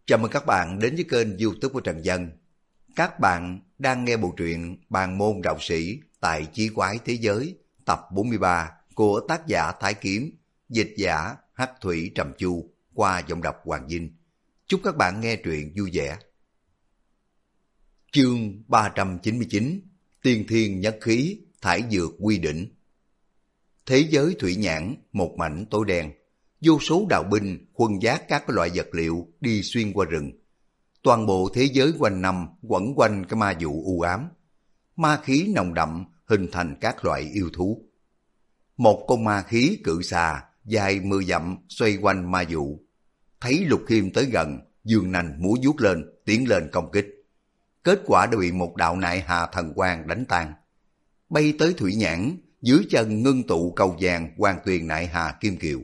Chào mừng các bạn đến với kênh YouTube của Trần Dân. Các bạn đang nghe bộ truyện Bàn môn đạo sĩ tại chí quái thế giới tập 43 của tác giả Thái Kiếm, dịch giả Hắc Thủy Trầm Chu qua giọng đọc Hoàng Vinh. Chúc các bạn nghe truyện vui vẻ. Chương 399 Tiên Thiên Nhất Khí Thải Dược Quy Đỉnh. Thế giới thủy nhãn một mảnh tối đen. Vô số đạo binh khuân vác các loại vật liệu đi xuyên qua rừng. Toàn bộ thế giới quanh năm quẩn quanh cái ma vụ u ám. Ma khí nồng đậm hình thành các loại yêu thú. Một con ma khí cự xà dài 10 dặm xoay quanh ma vụ. Thấy Lục Khiêm tới gần, dương nanh múa vuốt lên, tiến lên công kích. Kết quả đã bị một đạo nại hà thần quang đánh tan. Bay tới thủy nhãn, dưới chân ngưng tụ cầu vàng hoàng tuyền nại hà kim kiều.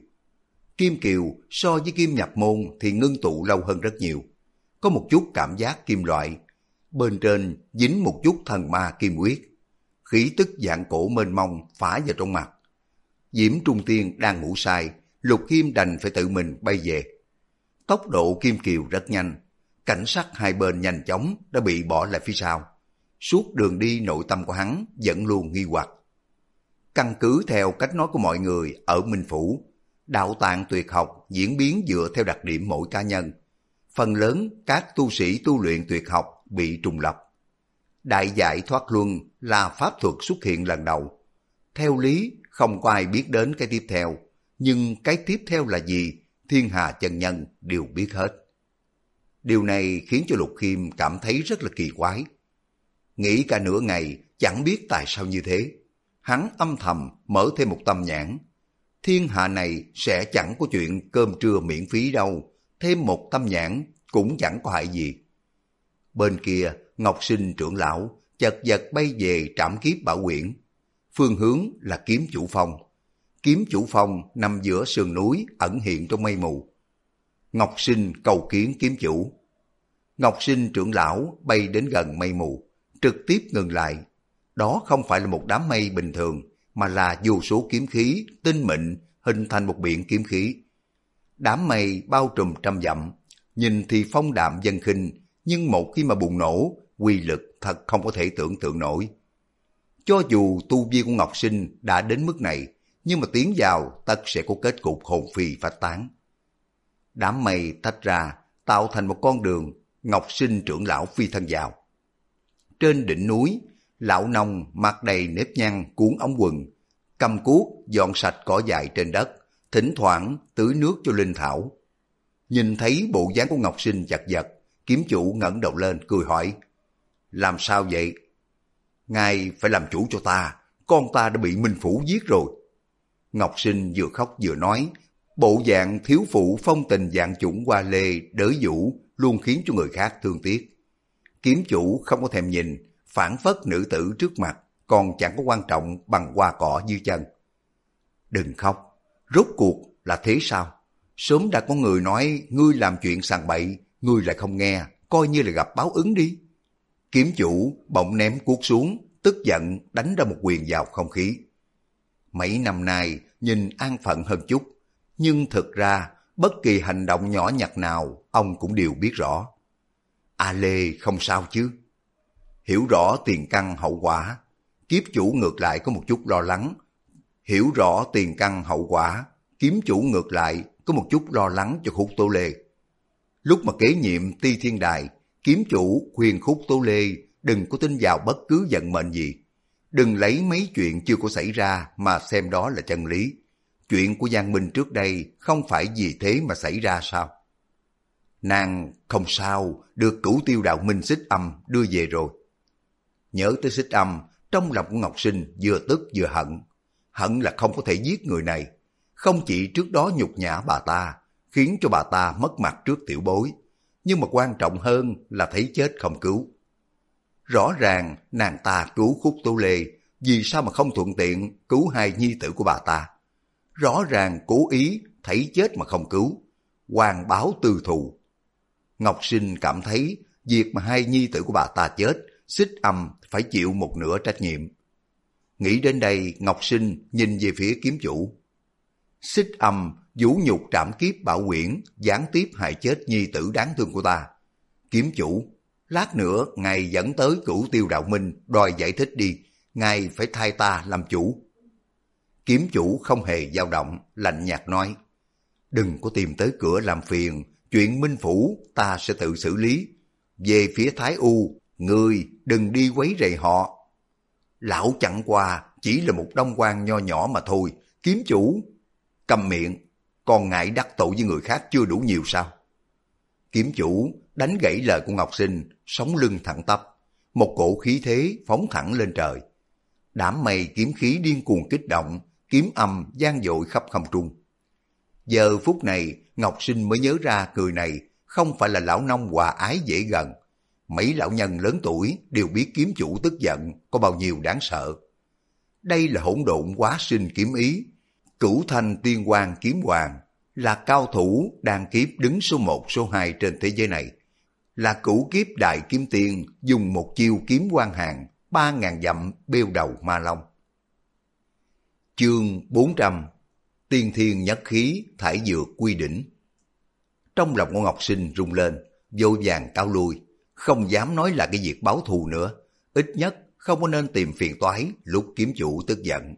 Kim kiều so với kim nhập môn thì ngưng tụ lâu hơn rất nhiều. Có một chút cảm giác kim loại. Bên trên dính một chút thần ma kim huyết. Khí tức dạng cổ mênh mông phá vào trong mặt. Diễm Trung Tiên đang ngủ say, Lục Khiêm đành phải tự mình bay về. Tốc độ kim kiều rất nhanh. Cảnh sắc hai bên nhanh chóng đã bị bỏ lại phía sau. Suốt đường đi nội tâm của hắn vẫn luôn nghi hoặc. Căn cứ theo cách nói của mọi người ở Minh Phủ, đạo tạng tuyệt học diễn biến dựa theo đặc điểm mỗi cá nhân. Phần lớn các tu sĩ tu luyện tuyệt học bị trùng lập. Đại giải thoát luân là pháp thuật xuất hiện lần đầu. Theo lý không có ai biết đến cái tiếp theo, nhưng cái tiếp theo là gì, thiên hà chân nhân đều biết hết. Điều này khiến cho Lục Khiêm cảm thấy rất là kỳ quái. Nghĩ cả nửa ngày chẳng biết tại sao như thế. Hắn âm thầm mở thêm một tâm nhãn. Thiên hạ này sẽ chẳng có chuyện cơm trưa miễn phí đâu, thêm một tâm nhãn cũng chẳng có hại gì. Bên kia, Ngọc Sinh trưởng lão chật vật bay về Trảm Kiếp Bảo Quyển. Phương hướng là Kiếm Chủ Phong. Kiếm Chủ Phong nằm giữa sườn núi ẩn hiện trong mây mù. Ngọc Sinh cầu kiến kiếm chủ. Ngọc Sinh trưởng lão bay đến gần mây mù, trực tiếp ngừng lại. Đó không phải là một đám mây bình thường, mà là vô số kiếm khí tinh mịn hình thành một biển kiếm khí. Đám mây bao trùm trăm dặm, nhìn thì phong đạm dân khinh, nhưng một khi mà bùng nổ, uy lực thật không có thể tưởng tượng nổi. Cho dù tu vi của Ngọc Sinh đã đến mức này, nhưng mà tiến vào tất sẽ có kết cục hồn phi phách tán. Đám mây tách ra, tạo thành một con đường, Ngọc Sinh trưởng lão phi thân vào. Trên đỉnh núi, lão nông mặt đầy nếp nhăn cuốn ống quần, cầm cuốc dọn sạch cỏ dại trên đất, thỉnh thoảng tưới nước cho linh thảo. Nhìn thấy bộ dáng của Ngọc Sinh chật vật, kiếm chủ ngẩng đầu lên cười hỏi: làm sao vậy? Ngài phải làm chủ cho ta, con ta đã bị Minh Phủ giết rồi. Ngọc Sinh vừa khóc vừa nói, bộ dạng thiếu phụ phong tình dạng chủng hoa lê đới vũ luôn khiến cho người khác thương tiếc. Kiếm chủ không có thèm nhìn, phản phất nữ tử trước mặt còn chẳng có quan trọng bằng hoa cỏ dưới chân. Đừng khóc, rốt cuộc là thế sao? Sớm đã có người nói ngươi làm chuyện sằng bậy, ngươi lại không nghe, coi như là gặp báo ứng đi. Kiếm chủ bỗng ném cuốc xuống, tức giận đánh ra một quyền vào không khí. Mấy năm nay nhìn an phận hơn chút, nhưng thực ra bất kỳ hành động nhỏ nhặt nào ông cũng đều biết rõ. A Lê không sao chứ? Hiểu rõ tiền căn hậu quả, kiếp chủ ngược lại có một chút lo lắng. Hiểu rõ tiền căn hậu quả, kiếm chủ ngược lại có một chút lo lắng cho Khúc Tố Lê. Lúc mà kế nhiệm Ti Thiên Đài, kiếm chủ khuyên Khúc Tố Lê đừng có tin vào bất cứ vận mệnh gì. Đừng lấy mấy chuyện chưa có xảy ra mà xem đó là chân lý. Chuyện của Giang Minh trước đây không phải vì thế mà xảy ra sao? Nàng không sao, được Cửu Tiêu Đạo Minh Xích Âm đưa về rồi. Nhớ tới Xích Âm, trong lòng của Ngọc Sinh vừa tức vừa hận. Hận là không có thể giết người này. Không chỉ trước đó nhục nhã bà ta, khiến cho bà ta mất mặt trước tiểu bối, nhưng mà quan trọng hơn là thấy chết không cứu. Rõ ràng nàng ta cứu Khúc Tố Lê, vì sao mà không thuận tiện cứu hai nhi tử của bà ta? Rõ ràng cố ý thấy chết mà không cứu, hoàn báo tư thù. Ngọc Sinh cảm thấy việc mà hai nhi tử của bà ta chết, Xích Âm phải chịu một nửa trách nhiệm. Nghĩ đến đây, Ngọc Sinh nhìn về phía kiếm chủ. Xích Âm vũ nhục trảm kiếp Bảo Quyển, gián tiếp hại chết nhi tử đáng thương của ta. Kiếm chủ, lát nữa ngài dẫn tới Cửu Tiêu Đạo Minh đòi giải thích đi, ngài phải thay ta làm chủ. Kiếm chủ không hề dao động, lạnh nhạt nói, đừng có tìm tới cửa làm phiền, chuyện Minh Phủ ta sẽ tự xử lý. Về phía Thái U, ngươi đừng đi quấy rầy họ. Lão chẳng qua chỉ là một đông quan nho nhỏ mà thôi, kiếm chủ. Câm miệng, còn ngại đắc tội với người khác chưa đủ nhiều sao? Kiếm chủ đánh gãy lời của Ngọc Sinh, sống lưng thẳng tắp, một cổ khí thế phóng thẳng lên trời. Đám mây kiếm khí điên cuồng kích động, kiếm âm vang dội khắp không trung. Giờ phút này, Ngọc Sinh mới nhớ ra người này không phải là lão nông hòa ái dễ gần. Mấy lão nhân lớn tuổi đều biết kiếm chủ tức giận có bao nhiêu đáng sợ. Đây là hỗn độn hóa sinh kiếm ý, Cửu Thanh Tiên Quang Kiếm Hoàng, là cao thủ đan kiếp đứng số 1 số 2 trên thế giới này. Là cửu kiếp đại kiếm tiên dùng một chiêu kiếm quang hàng 3.000 dặm bêu đầu ma long. Chương 400, Tiên Thiên Nhất Khí Thải Dược Quy Đỉnh. Trong lòng của Ngọc Sinh rung lên, vội vàng cáo lui, không dám nói là cái việc báo thù nữa, ít nhất không có nên tìm phiền toái lúc kiếm chủ tức giận.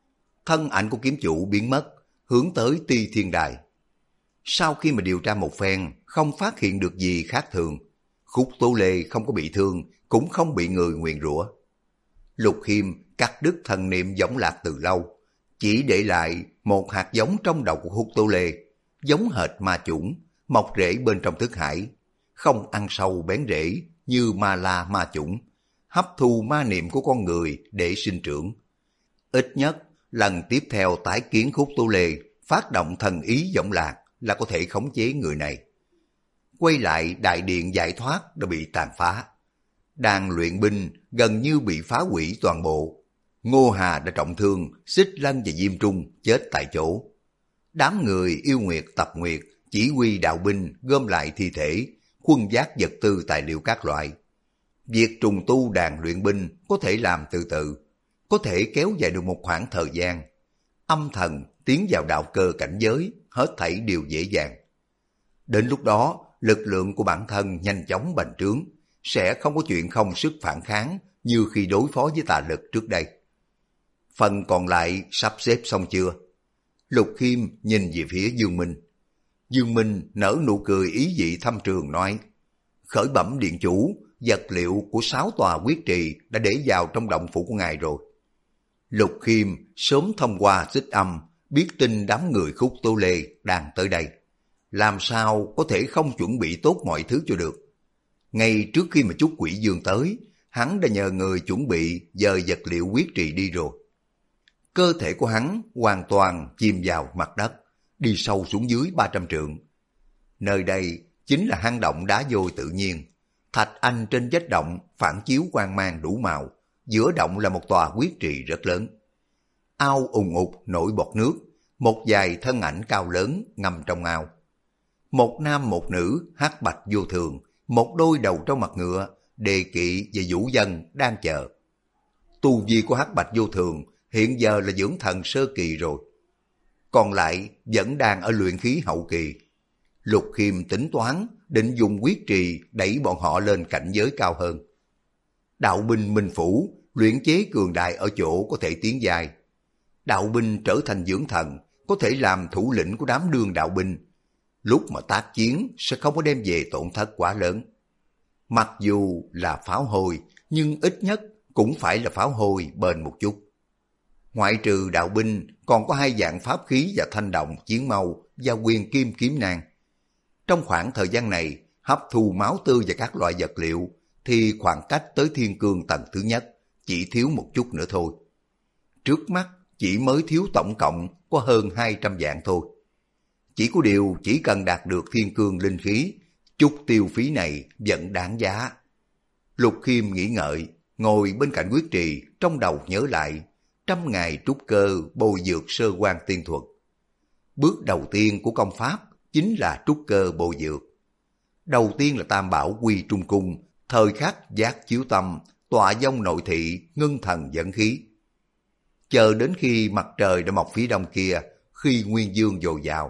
Thân ảnh của kiếm chủ biến mất, hướng tới Ti Thiên Đài. Sau khi mà điều tra một phen, không phát hiện được gì khác thường. Khúc Tố Lê không có bị thương, cũng không bị người nguyền rủa. Lục Khiêm cắt đứt thần niệm giống lạc từ lâu, chỉ để lại một hạt giống trong đầu của Khúc Tố Lê, giống hệt ma chủng, mọc rễ bên trong thức hải, không ăn sâu bén rễ như ma la ma chủng, hấp thu ma niệm của con người để sinh trưởng. Ít nhất lần tiếp theo tái kiến Khúc Tố Lê, phát động thần ý giống lạc là có thể khống chế người này. Quay lại đại điện giải thoát đã bị tàn phá. Đàn luyện binh gần như bị phá hủy toàn bộ. Ngô Hà đã trọng thương, Xích Lân và Diêm Trung chết tại chỗ. Đám người yêu nguyệt tập nguyệt chỉ huy đạo binh gom lại thi thể, khuân vác vật tư tài liệu các loại. Việc trùng tu đàn luyện binh có thể làm từ từ, có thể kéo dài được một khoảng thời gian. Âm thần tiến vào đạo cơ cảnh giới, hết thảy đều dễ dàng. Đến lúc đó, lực lượng của bản thân nhanh chóng bành trướng, sẽ không có chuyện không sức phản kháng như khi đối phó với tà lực trước đây. Phần còn lại sắp xếp xong chưa? Lục Khiêm nhìn về phía Dương Minh. Dương Minh nở nụ cười ý vị thâm trường nói, khởi bẩm điện chủ, vật liệu của 6 tòa quyết trì đã để vào trong động phủ của ngài rồi. Lục Khiêm sớm thông qua xích âm, biết tin đám người Khúc Tố Lê đang tới đây. Làm sao có thể không chuẩn bị tốt mọi thứ cho được. Ngay trước khi mà Trúc Quỷ Dương tới, hắn đã nhờ người chuẩn bị dời vật liệu quyết trì đi rồi. Cơ thể của hắn hoàn toàn chìm vào mặt đất, đi sâu xuống dưới 300 trượng. Nơi đây chính là hang động đá vôi tự nhiên. Thạch anh trên vách động phản chiếu quang mang đủ màu, giữa động là một tòa quyết trì rất lớn. Ao ùn ụt nổi bọt nước, một vài thân ảnh cao lớn ngầm trong ao. Một nam một nữ hắc bạch vô thường, một đôi đầu trong mặt ngựa, đề kỵ và vũ dân đang chờ. Tu vi của hắc bạch vô thường hiện giờ là dưỡng thần sơ kỳ rồi. Còn lại vẫn đang ở luyện khí hậu kỳ. Lục Khiêm tính toán định dùng quyết trì đẩy bọn họ lên cảnh giới cao hơn. Đạo binh Minh Phủ luyện chế cường đại ở chỗ có thể tiến dài. Đạo binh trở thành dưỡng thần, có thể làm thủ lĩnh của đám đương đạo binh. Lúc mà tác chiến sẽ không có đem về tổn thất quá lớn. Mặc dù là pháo hôi, nhưng ít nhất cũng phải là pháo hôi bền một chút. Ngoại trừ đạo binh, còn có 2 dạng pháp khí và thanh động, chiến mâu và quyền kim kiếm nang. Trong khoảng thời gian này, hấp thu máu tươi và các loại vật liệu, thì khoảng cách tới thiên cương tầng thứ nhất chỉ thiếu một chút nữa thôi. Trước mắt chỉ mới thiếu tổng cộng có hơn 200 vạn thôi. Chỉ có điều chỉ cần đạt được thiên cương linh khí, chút tiêu phí này vẫn đáng giá. Lục Khiêm nghĩ ngợi, ngồi bên cạnh quyết trì, trong đầu nhớ lại 100 ngày trúc cơ bồi dược sơ quan tiên thuật. Bước đầu tiên của công pháp chính là trúc cơ bồi dược. Đầu tiên là tam bảo quy trung cung, thời khắc giác chiếu tâm, tọa vong nội thị, ngưng thần dẫn khí. Chờ đến khi mặt trời đã mọc phía đông kia, khi nguyên dương dồi dào,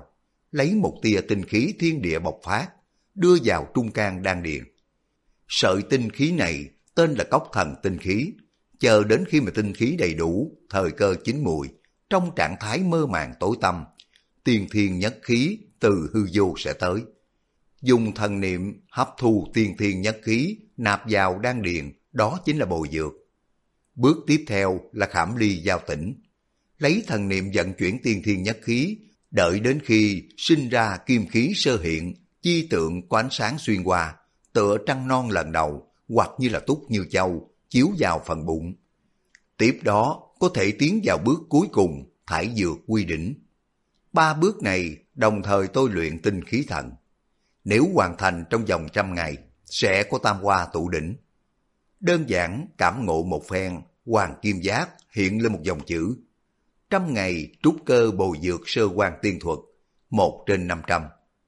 lấy một tia tinh khí thiên địa bộc phát, đưa vào trung can đan điền. Sợi tinh khí này tên là cốc thần tinh khí, chờ đến khi mà tinh khí đầy đủ, thời cơ chín mùi, trong trạng thái mơ màng tối tăm, tiên thiên nhất khí từ hư vô sẽ tới. Dùng thần niệm hấp thu tiên thiên nhất khí nạp vào đan điền, đó chính là bồi dược. Bước tiếp theo là khảm ly giao tỉnh, lấy thần niệm vận chuyển tiên thiên nhất khí, đợi đến khi sinh ra kim khí sơ hiện, chi tượng có ánh sáng xuyên qua, tựa trăng non lần đầu, hoặc như là túc như châu, chiếu vào phần bụng. Tiếp đó có thể tiến vào bước cuối cùng, thải dược quy đỉnh. 3 bước này đồng thời tôi luyện tinh khí thần. Nếu hoàn thành trong vòng 100 ngày, sẽ có tam hoa tụ đỉnh. Đơn giản cảm ngộ một phen, hoàng kim giác hiện lên một dòng chữ. 100 ngày trúc cơ bồi dược sơ quan tiên thuật, 1/500.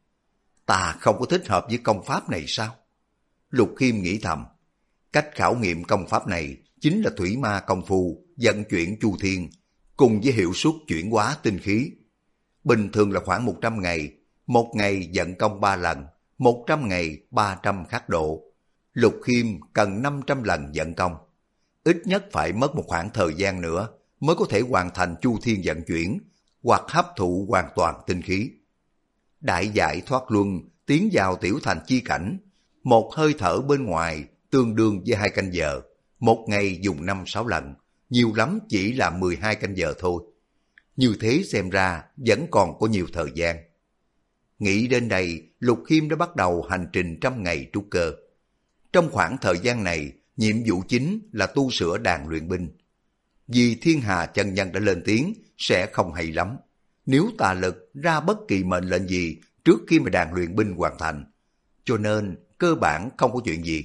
Ta không có thích hợp với công pháp này sao? Lục Khiêm nghĩ thầm, cách khảo nghiệm công pháp này chính là thủy ma công phu, vận chuyển chu thiên, cùng với hiệu suất chuyển hóa tinh khí. Bình thường là khoảng 100 ngày, một ngày vận công 3 lần, 100 ngày 300 khắc độ. Lục Khiêm cần 500 lần vận công. Ít nhất phải mất một khoảng thời gian nữa mới có thể hoàn thành chu thiên vận chuyển hoặc hấp thụ hoàn toàn tinh khí. Đại giải thoát luân tiến vào tiểu thành chi cảnh, một hơi thở bên ngoài tương đương với 2 canh giờ, một ngày dùng 5-6 lần, nhiều lắm chỉ là 12 canh giờ thôi. Như thế xem ra vẫn còn có nhiều thời gian. Nghĩ đến đây, Lục Khiêm đã bắt đầu hành trình 100 ngày trúc cơ. Trong khoảng thời gian này, nhiệm vụ chính là tu sửa đàn luyện binh. Vì Thiên Hà chân nhân đã lên tiếng, sẽ không hay lắm. Nếu tà lực ra bất kỳ mệnh lệnh gì trước khi mà đàn luyện binh hoàn thành, cho nên cơ bản không có chuyện gì.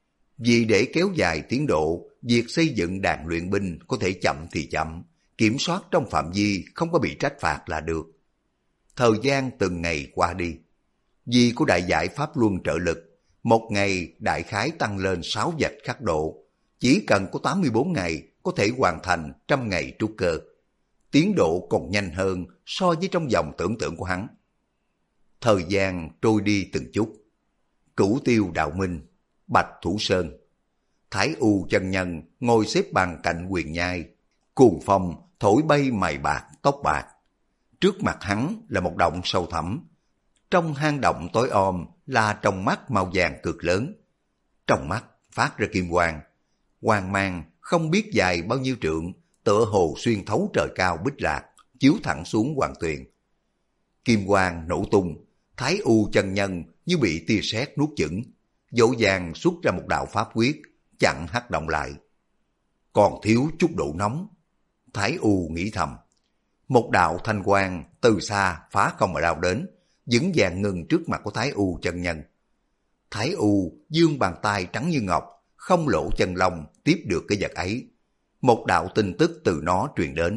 Vì để kéo dài tiến độ, việc xây dựng đàn luyện binh có thể chậm thì chậm, kiểm soát trong phạm vi không có bị trách phạt là được. Thời gian từng ngày qua đi. Vì có đại giải pháp luân trợ lực, một ngày đại khái tăng lên 6 vạch khắc độ, chỉ cần có 84 ngày có thể hoàn thành 100 ngày trúc cơ. Tiến độ còn nhanh hơn so với trong vòng tưởng tượng của hắn. Thời gian trôi đi từng chút. Cửu Tiêu Đạo Minh, Bạch Thủ Sơn, Thái U chân nhân ngồi xếp bằng cạnh huyền nhai, cuồng phong thổi bay mày bạc tóc bạc. Trước mặt hắn là một động sâu thẳm. Trong hang động tối om là tròng mắt màu vàng cực lớn. Trong mắt phát ra kim quang, quang mang không biết dài bao nhiêu trượng, tựa hồ xuyên thấu trời cao bích lạc, chiếu thẳng xuống hoàng tuyền. Kim quang nổ tung, Thái U chân nhân như bị tia sét nuốt chửng, dỗ dàng xuất ra một đạo pháp quyết, chặn hắc động lại. Còn thiếu chút độ nóng, Thái U nghĩ thầm. Một đạo thanh quang từ xa phá không mà lao đến, vững vàng ngừng trước mặt của Thái U chân nhân. Thái U giương bàn tay trắng như ngọc, không lộ chân lông tiếp được cái vật ấy. Một đạo tin tức từ nó truyền đến.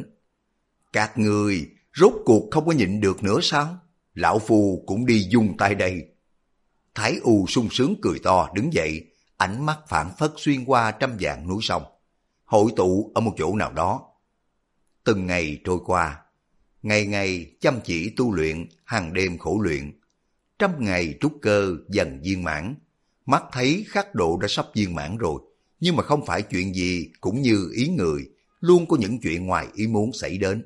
Các người rốt cuộc không có nhịn được nữa sao? Lão Phu cũng đi dùng tay đây. Thái U sung sướng cười to đứng dậy, ánh mắt phảng phất xuyên qua 100 vạn núi sông, hội tụ ở một chỗ nào đó. Từng ngày trôi qua, ngày ngày chăm chỉ tu luyện, hàng đêm khổ luyện. 100 ngày trúc cơ dần viên mãn, mắt thấy khắc độ đã sắp viên mãn rồi, nhưng mà không phải chuyện gì cũng như ý người, luôn có những chuyện ngoài ý muốn xảy đến.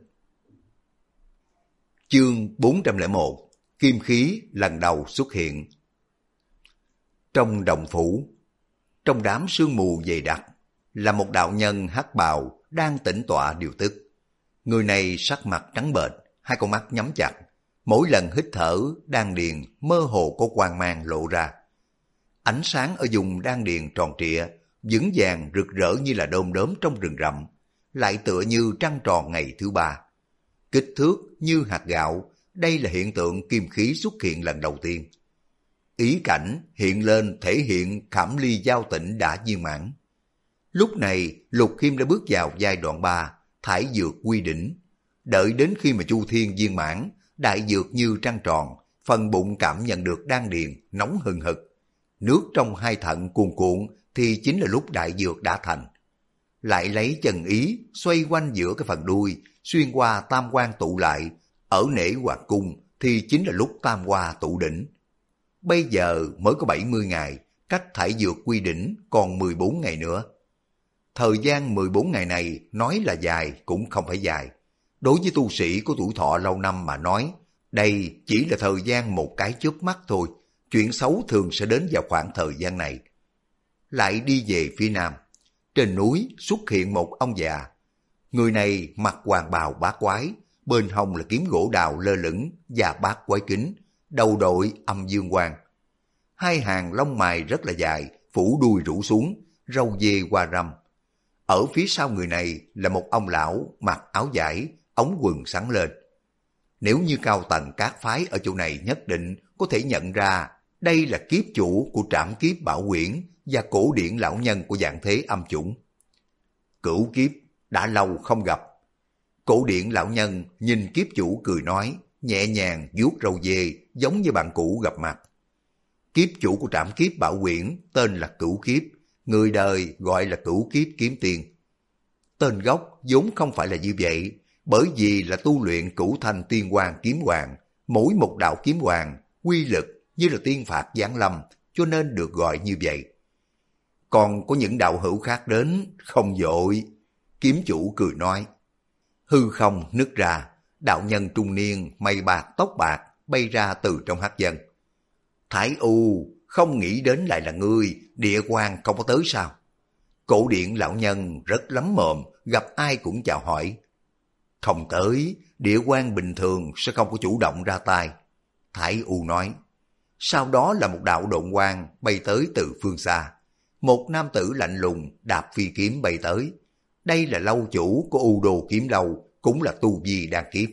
Chương 401, Kim khí lần đầu xuất hiện. Trong động phủ, trong đám sương mù dày đặc, là một đạo nhân hắc bào đang tĩnh tọa điều tức. Người này sắc mặt trắng bệch, hai con mắt nhắm chặt, mỗi lần hít thở đan điền mơ hồ có quang mang lộ ra. Ánh sáng ở vùng đan điền tròn trịa, vững vàng rực rỡ như là đom đóm trong rừng rậm, lại tựa như trăng tròn ngày thứ 3. Kích thước như hạt gạo, đây là hiện tượng kim khí xuất hiện lần đầu tiên. Ý cảnh hiện lên thể hiện khảm ly giao tỉnh đã viên mãn. Lúc này Lục Khiêm đã bước vào giai đoạn 3, thải dược quy đỉnh. Đợi đến khi mà chu thiên viên mãn, đại dược như trăng tròn, phần bụng cảm nhận được đan điền nóng hừng hực. Nước trong hai thận cuồn cuộn thì chính là lúc đại dược đã thành. Lại lấy chân ý xoay quanh giữa cái phần đuôi, xuyên qua tam quan tụ lại, ở nể hoàng cung thì chính là lúc tam hoa tụ đỉnh. Bây giờ mới có 70 ngày, cách thải dược quy đỉnh còn 14 ngày nữa. Thời gian 14 ngày này nói là dài cũng không phải dài. Đối với tu sĩ có tuổi thọ lâu năm mà nói, đây chỉ là thời gian một cái chớp mắt thôi. Chuyện xấu thường sẽ đến vào khoảng thời gian này. Lại đi về phía nam. Trên núi xuất hiện một ông già. Người này mặc hoàng bào bát quái, bên hông là kiếm gỗ đào lơ lửng và bát quái kính, đầu đội âm dương quang. Hai hàng lông mày rất là dài, phủ đuôi rủ xuống, râu dê qua râm. Ở phía sau người này là một ông lão mặc áo vải, ống quần sáng lên. Nếu như cao tầng các phái ở chỗ này nhất định có thể nhận ra đây là kiếp chủ của Trảm Kiếp Bảo Quyển và cổ điển lão nhân của dạng thế âm chủng. Cửu kiếp, đã lâu không gặp. Cổ điển lão nhân nhìn kiếp chủ cười nói, nhẹ nhàng vuốt râu dê giống như bạn cũ gặp mặt. Kiếp chủ của Trảm Kiếp Bảo Quyển tên là Cửu Kiếp, người đời gọi là Cửu Kiếp Kiếm Tiên. Tên gốc vốn không phải là như vậy, bởi vì là tu luyện Cửu Thanh Tiên Hoàng Kiếm Hoàng, mỗi một đạo kiếm hoàng quy lực như là tiên phạt giáng lâm, cho nên được gọi như vậy. Còn có những đạo hữu khác đến, không vội. Kiếm chủ cười nói. Hư không nứt ra, đạo nhân trung niên mây bạc tóc bạc bay ra từ trong hắc dân. Thái U, không nghĩ đến lại là ngươi, địa quan không có tới sao? Cổ điển lão nhân rất lắm mồm, gặp ai cũng chào hỏi. Không tới, địa quan bình thường sẽ không có chủ động ra tay. Thái U nói. Sau đó là một đạo độn quang bay tới từ phương xa. Một nam tử lạnh lùng đạp phi kiếm bay tới. Đây là lâu chủ của U Đô Kiếm Lâu, cũng là tu vi đan kiếp.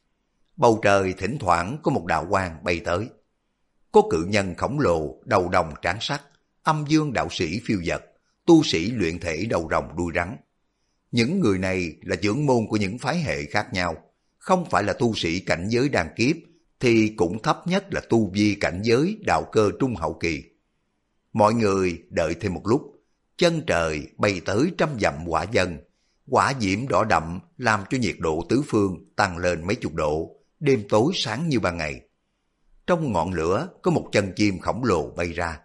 Bầu trời thỉnh thoảng có một đạo quang bay tới. Có cự nhân khổng lồ, đầu đồng tráng sắc, âm dương đạo sĩ phiêu dật, tu sĩ luyện thể đầu rồng đuôi rắn. Những người này là trưởng môn của những phái hệ khác nhau, không phải là tu sĩ cảnh giới đan kiếp, thì cũng thấp nhất là tu vi cảnh giới đạo cơ trung hậu kỳ. Mọi người đợi thêm một lúc, chân trời bay tới 100 dặm hỏa dân, hỏa diễm đỏ đậm làm cho nhiệt độ tứ phương tăng lên mấy chục độ, đêm tối sáng như ban ngày. Trong ngọn lửa có một chân chim khổng lồ bay ra.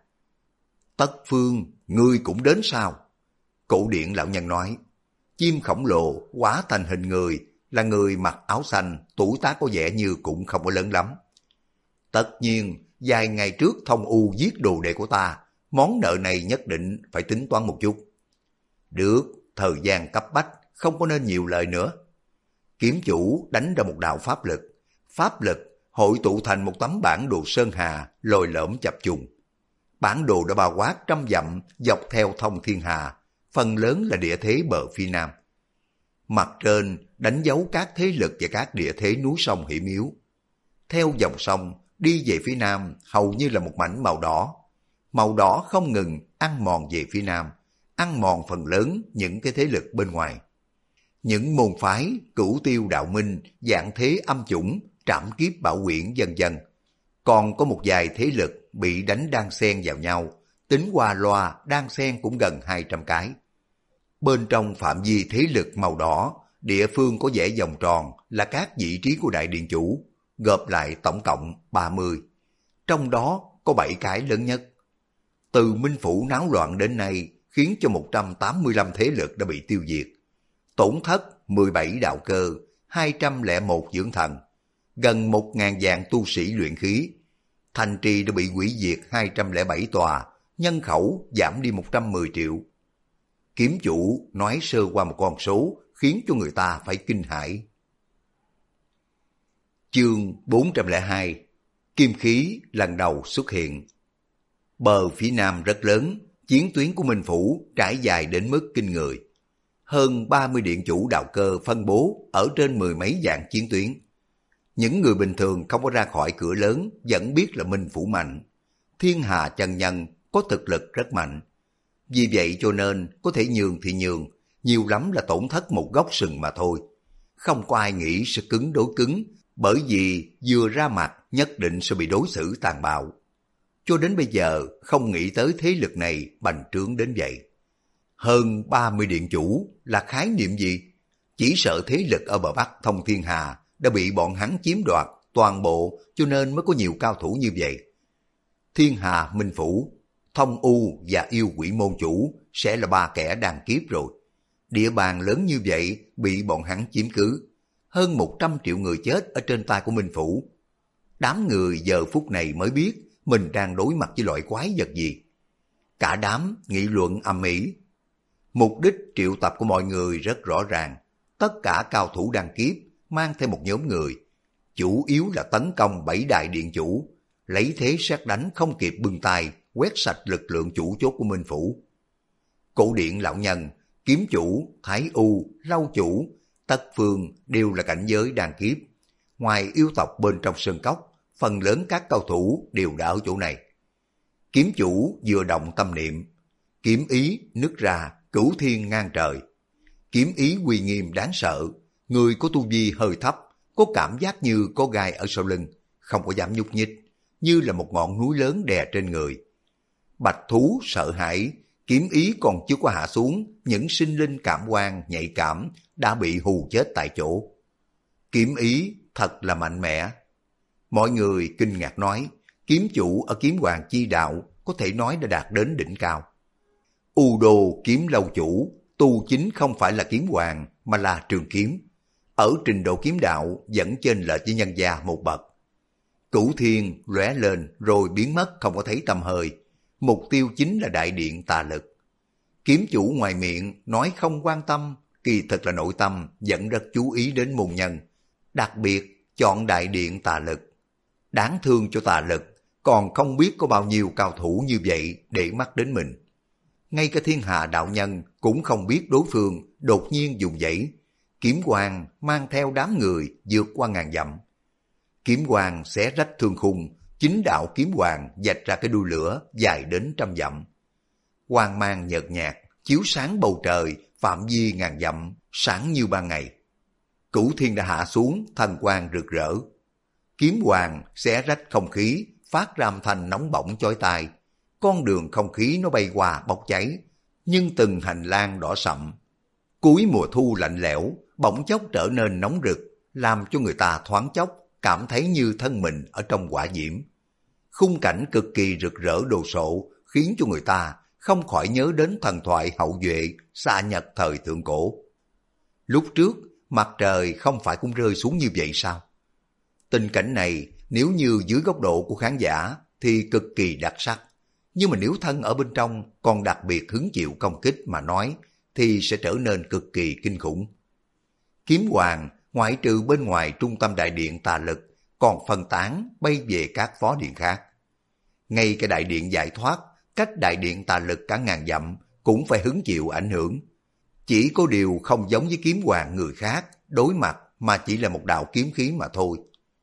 Tất Phương, ngươi cũng đến sao? Cổ điển lão nhân nói. Chim khổng lồ hóa thành hình người, là người mặc áo xanh, tuổi tác có vẻ như cũng không có lớn lắm. Tất nhiên, vài ngày trước Thông U giết đồ đệ của ta, món nợ này nhất định phải tính toán một chút. Được, thời gian cấp bách, không có nên nhiều lời nữa. Kiếm chủ đánh ra một đạo pháp lực hội tụ thành một tấm bản đồ sơn hà, lồi lõm chập trùng. Bản đồ đã bao quát 100 dặm dọc theo thông thiên hà, phần lớn là địa thế bờ phía nam. Mặt trên đánh dấu các thế lực và các địa thế núi sông hiểm yếu. Theo dòng sông đi về phía nam hầu như là một mảnh màu đỏ. Màu đỏ không ngừng ăn mòn về phía nam, ăn mòn phần lớn những cái thế lực bên ngoài. Những môn phái, Cửu Tiêu Đạo Minh, dạng thế âm chủng, Trảm Kiếp Bảo Quyển vân vân. Còn có một vài thế lực bị đánh đan xen vào nhau, tính qua loa đan xen cũng gần 200 cái. Bên trong phạm vi thế lực màu đỏ, địa phương có vẻ vòng tròn là các vị trí của đại điện chủ, gộp lại tổng cộng 30. Trong đó có 7 cái lớn nhất. Từ Minh Phủ náo loạn đến nay khiến cho 185 thế lực đã bị tiêu diệt. Tổn thất 17 đạo cơ, 201 dưỡng thần, gần 1.000 vạn tu sĩ luyện khí. Thành trì đã bị hủy diệt 207 tòa, nhân khẩu giảm đi 110 triệu. Kiếm chủ nói sơ qua một con số khiến cho người ta phải kinh hãi. Chương 402, Kim khí lần đầu xuất hiện. Bờ phía nam rất lớn, chiến tuyến của Minh Phủ trải dài đến mức kinh người. Hơn 30 điện chủ đạo cơ phân bố ở trên 10 mấy vạn chiến tuyến. Những người bình thường không có ra khỏi cửa lớn vẫn biết là Minh Phủ mạnh. Thiên Hà chân nhân có thực lực rất mạnh. Vì vậy cho nên có thể nhường thì nhường, nhiều lắm là tổn thất một góc sừng mà thôi. Không có ai nghĩ sẽ cứng đối cứng, bởi vì vừa ra mặt nhất định sẽ bị đối xử tàn bạo. Cho đến bây giờ không nghĩ tới thế lực này bành trướng đến vậy. Hơn 30 điện chủ là khái niệm gì? Chỉ sợ thế lực ở bờ Bắc Thông Thiên Hà đã bị bọn hắn chiếm đoạt, toàn bộ cho nên mới có nhiều cao thủ như vậy. Thiên Hà Minh Phủ, Thông U và Yêu Quỷ môn chủ sẽ là ba kẻ đàn kiếp rồi. Địa bàn lớn như vậy bị bọn hắn chiếm cứ. Hơn 100 triệu người chết ở trên tay của Minh Phủ. Đám người giờ phút này mới biết mình đang đối mặt với loại quái vật gì. Cả đám nghị luận ầm ĩ. Mục đích triệu tập của mọi người rất rõ ràng. Tất cả cao thủ đăng kiếp mang theo một nhóm người. Chủ yếu là tấn công 7 đại điện chủ, lấy thế sét đánh không kịp bưng tay, quét sạch lực lượng chủ chốt của Minh Phủ. Cổ điện lão nhân, kiếm chủ, thái u, lâu chủ, tất phương đều là cảnh giới đăng kiếp. Ngoài yêu tộc bên trong sơn cốc, phần lớn các cao thủ đều đã ở chỗ này. Kiếm chủ vừa động tâm niệm, kiếm ý nứt ra, cửu thiên ngang trời. Kiếm ý uy nghiêm đáng sợ, người có tu vi hơi thấp, có cảm giác như có gai ở sau lưng, không có dám nhúc nhích, như là một ngọn núi lớn đè trên người. Bạch thú sợ hãi, kiếm ý còn chưa có hạ xuống, những sinh linh cảm quan nhạy cảm đã bị hù chết tại chỗ. Kiếm ý thật là mạnh mẽ. Mọi người kinh ngạc nói, kiếm chủ ở kiếm hoàng chi đạo có thể nói đã đạt đến đỉnh cao. U Đô kiếm lâu chủ, tu chính không phải là kiếm hoàng mà là trường kiếm. Ở trình độ kiếm đạo vẫn chênh lệch với nhân gia một bậc. Cửu thiên lóe lên rồi biến mất không có thấy tăm hơi. Mục tiêu chính là đại điện tà lực. Kiếm chủ ngoài miệng nói không quan tâm, kỳ thực là nội tâm vẫn rất chú ý đến môn nhân. Đặc biệt chọn đại điện tà lực. Đáng thương cho tà lực, còn không biết có bao nhiêu cao thủ như vậy để mắt đến mình. Ngay cả Thiên Hà đạo nhân cũng không biết đối phương đột nhiên dùng dãy. Kiếm quang mang theo đám người vượt qua ngàn dặm. Kiếm quang xé rách thương khung, chính đạo kiếm hoàng vạch ra cái đuôi lửa dài đến trăm dặm. Quang mang nhợt nhạt, chiếu sáng bầu trời, phạm vi ngàn dặm, sáng như ban ngày. Cửu thiên đã hạ xuống, thần quang rực rỡ. Kiếm hoàng xé rách không khí, phát ra âm thanh nóng bỏng chói tai. Con đường không khí nó bay qua bốc cháy, nhưng từng hành lang đỏ sậm. Cuối mùa thu lạnh lẽo, bỗng chốc trở nên nóng rực, làm cho người ta thoáng chốc cảm thấy như thân mình ở trong hỏa diễm. Khung cảnh cực kỳ rực rỡ đồ sộ, khiến cho người ta không khỏi nhớ đến thần thoại hậu duệ xa Nhật thời thượng cổ. Lúc trước, mặt trời không phải cũng rơi xuống như vậy sao? Tình cảnh này nếu như dưới góc độ của khán giả thì cực kỳ đặc sắc. Nhưng mà nếu thân ở bên trong còn đặc biệt hứng chịu công kích mà nói thì sẽ trở nên cực kỳ kinh khủng. Kiếm hoàng ngoại trừ bên ngoài trung tâm đại điện tà lực còn phân tán bay về các phó điện khác. Ngay cái đại điện giải thoát cách đại điện tà lực cả ngàn dặm cũng phải hứng chịu ảnh hưởng. Chỉ có điều không giống với kiếm hoàng người khác đối mặt mà chỉ là một đạo kiếm khí mà thôi.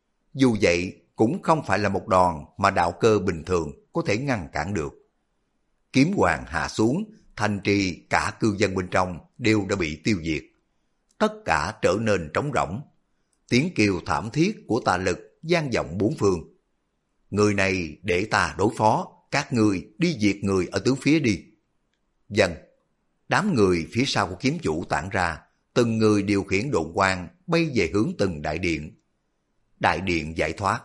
Dù vậy cũng không phải là một đòn mà đạo cơ bình thường có thể ngăn cản được. Kiếm hoàng hạ xuống, thành trì cả cư dân bên trong đều đã bị tiêu diệt. Tất cả trở nên trống rỗng. Tiếng kêu thảm thiết của tà lực vang vọng bốn phương. Người này để ta đối phó, các ngươi đi diệt người ở tứ phía đi. Dần, đám người phía sau của kiếm chủ tản ra, từng người điều khiển độn quang bay về hướng từng đại điện. Đại điện giải thoát.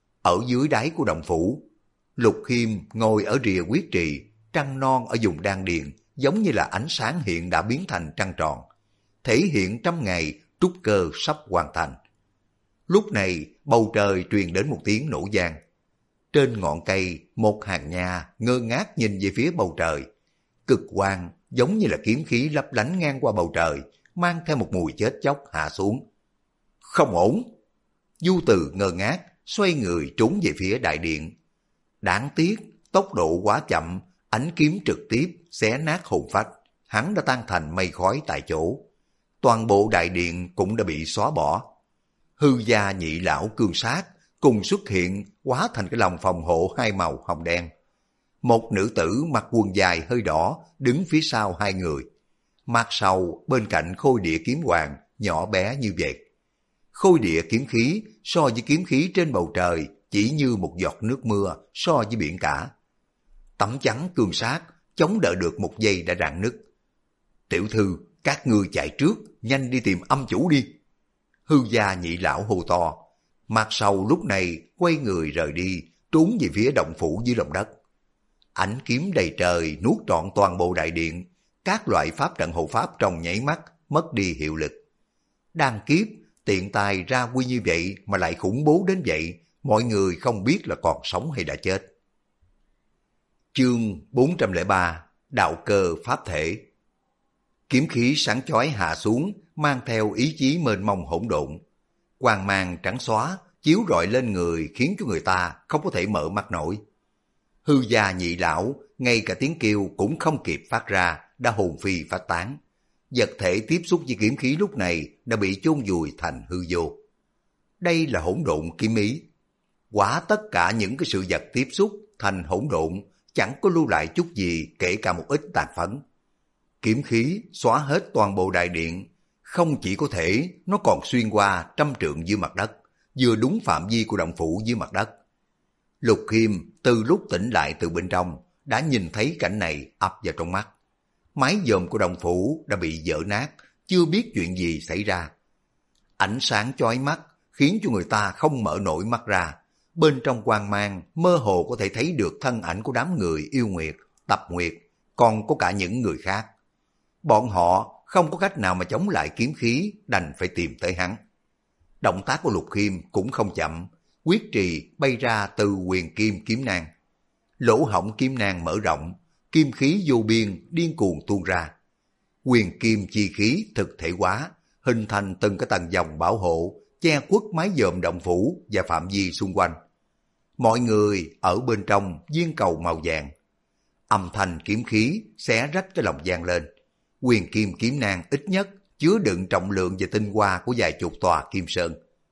Ở dưới đáy của động phủ, Lục Khiêm ngồi ở rìa quyết trì, trăng non ở vùng đan điền giống như là ánh sáng hiện đã biến thành trăng tròn, thể hiện trăm ngày trúc cơ sắp hoàn thành. Lúc này bầu trời truyền đến một tiếng nổ vang. Trên ngọn cây một hàng nha ngơ ngác nhìn về phía bầu trời. Cực quang giống như là kiếm khí lấp lánh ngang qua bầu trời, mang theo một mùi chết chóc hạ xuống. Không ổn! Du Từ ngơ ngác xoay người trốn về phía đại điện. Đáng tiếc tốc độ quá chậm, ánh kiếm trực tiếp xé nát hồn phách, hắn đã tan thành mây khói tại chỗ. Toàn bộ đại điện cũng đã bị xóa bỏ. Hư gia nhị lão cương sát cùng xuất hiện hóa thành cái lòng phòng hộ hai màu hồng đen. Một nữ tử mặc quần dài hơi đỏ đứng phía sau hai người. Mặt sau bên cạnh khôi địa kiếm hoàng nhỏ bé như vậy. Khôi địa kiếm khí so với kiếm khí trên bầu trời chỉ như một giọt nước mưa so với biển cả. Tấm chắn cương sát chống đỡ được một giây đã rạn nứt. Tiểu thư, các ngươi chạy trước, nhanh đi tìm âm chủ đi. Hư gia nhị lão hô to. Mặt sầu lúc này quay người rời đi, trốn về phía động phủ dưới lòng đất. Ánh kiếm đầy trời nuốt trọn toàn bộ đại điện, các loại pháp trận hộ pháp trong nháy mắt mất đi hiệu lực. Đan kiếp tiện tay ra quy như vậy mà lại khủng bố đến vậy, mọi người không biết là còn sống hay đã chết. Chương 403 Đạo cơ pháp thể. Kiếm khí sáng chói hạ xuống, mang theo ý chí mênh mông hỗn độn. Quang mang trắng xóa chiếu rọi lên người, khiến cho người ta không có thể mở mắt nổi. Hư gia nhị lão, ngay cả tiếng kêu cũng không kịp phát ra, đã hồn phi phách tán. Vật thể tiếp xúc với kiếm khí lúc này đã bị chôn vùi thành hư vô. Đây là hỗn độn kiếm ý. Quả tất cả những cái sự vật tiếp xúc thành hỗn độn, chẳng có lưu lại chút gì, kể cả một ít tàn phấn. Kiếm khí xóa hết toàn bộ đại điện, không chỉ có thể, nó còn xuyên qua 100 trượng dưới mặt đất, vừa đúng phạm vi của động phủ dưới mặt đất. Lục Khiêm từ lúc tỉnh lại từ bên trong đã nhìn thấy cảnh này ập vào trong mắt. Mái dòm của động phủ đã bị vỡ nát, chưa biết chuyện gì xảy ra. Ánh sáng chói mắt khiến cho người ta không mở nổi mắt ra. Bên trong quang mang mơ hồ có thể thấy được thân ảnh của đám người yêu nguyệt, tập nguyệt, còn có cả những người khác. Bọn họ không có cách nào mà chống lại kiếm khí, đành phải tìm tới hắn. Động tác của Lục Khiêm cũng không chậm, quyết trì bay ra từ huyền kim kiếm nang. Lỗ hổng kiếm nang mở rộng, kim khí vô biên điên cuồng tuôn ra. Huyền kim chi khí thực thể hóa, hình thành từng cái tầng vòng bảo hộ, che khuất mái dòm động phủ và phạm vi xung quanh. Mọi người ở bên trong viên cầu màu vàng. Âm thanh kiếm khí xé rách cái lòng vang lên. Huyền kim kiếm nang ít nhất chứa đựng trọng lượng và tinh hoa của vài chục tòa kim sơn.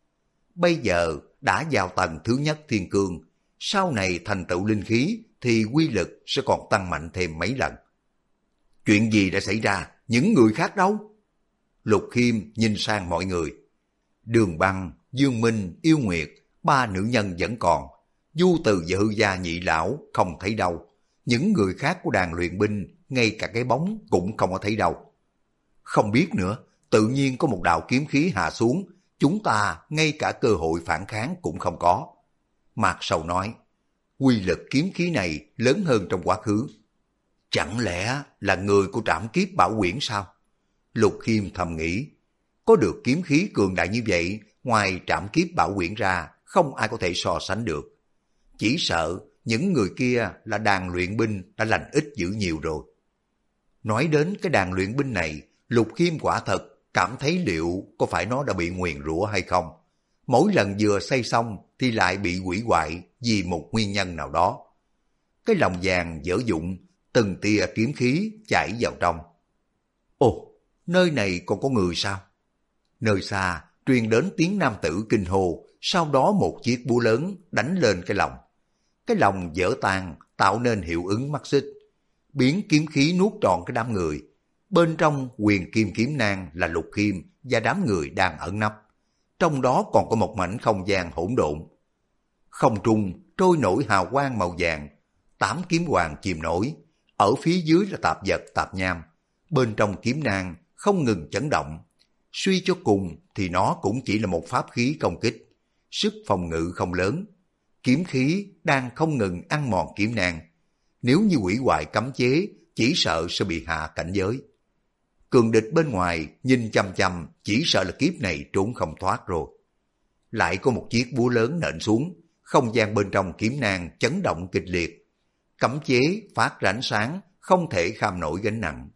Bây giờ đã vào tầng thứ nhất thiên cương, sau này thành tựu linh khí thì quy lực sẽ còn tăng mạnh thêm mấy lần. Chuyện gì đã xảy ra? Những người khác đâu? Lục Khiêm nhìn sang mọi người. Đường Băng, Dương Minh, Yêu Nguyệt, ba nữ nhân vẫn còn. Du Từ và Hư gia nhị lão không thấy đâu. Những người khác của đàn luyện binh, ngay cả cái bóng cũng không có thấy đâu. Không biết nữa, tự nhiên có một đạo kiếm khí hạ xuống, chúng ta ngay cả cơ hội phản kháng cũng không có. Mạc Sầu nói, quy lực kiếm khí này lớn hơn trong quá khứ. Chẳng lẽ là người của Trảm Kiếp Bảo Quyển sao? Lục Khiêm thầm nghĩ, có được kiếm khí cường đại như vậy, ngoài Trảm Kiếp Bảo Quyển ra, không ai có thể so sánh được. Chỉ sợ những người kia là đàn luyện binh đã lành ít dữ nhiều rồi. Nói đến cái đàn luyện binh này, Lục Khiêm quả thật cảm thấy liệu có phải nó đã bị nguyền rủa hay không. Mỗi lần vừa xây xong thì lại bị hủy hoại vì một nguyên nhân nào đó. Cái lòng vàng dở dụng, từng tia kiếm khí chảy vào trong. Ồ, nơi này còn có người sao? Nơi xa truyền đến tiếng nam tử kinh hô, sau đó một chiếc búa lớn đánh lên cái lòng. Cái lòng vỡ tan tạo nên hiệu ứng mắt xích, biến kiếm khí nuốt trọn cái đám người. Bên trong huyền kim kiếm nang là Lục Khiêm và đám người đang ẩn nấp. Trong đó còn có một mảnh không gian hỗn độn. Không trung trôi nổi hào quang màu vàng, 8 kiếm hoàng chìm nổi. Ở phía dưới là tạp vật tạp nham. Bên trong kiếm nang không ngừng chấn động. Suy cho cùng thì nó cũng chỉ là một pháp khí công kích. Sức phòng ngự không lớn. Kiếm khí đang không ngừng ăn mòn kiếm nang. Nếu như hủy hoại cấm chế, chỉ sợ sẽ bị hạ cảnh giới. Cường địch bên ngoài nhìn chăm chăm, chỉ sợ là kiếp này trốn không thoát rồi. Lại có một chiếc búa lớn nện xuống, không gian bên trong kiếm nang chấn động kịch liệt. Cấm chế phát ra ánh sáng, không thể kham nổi gánh nặng.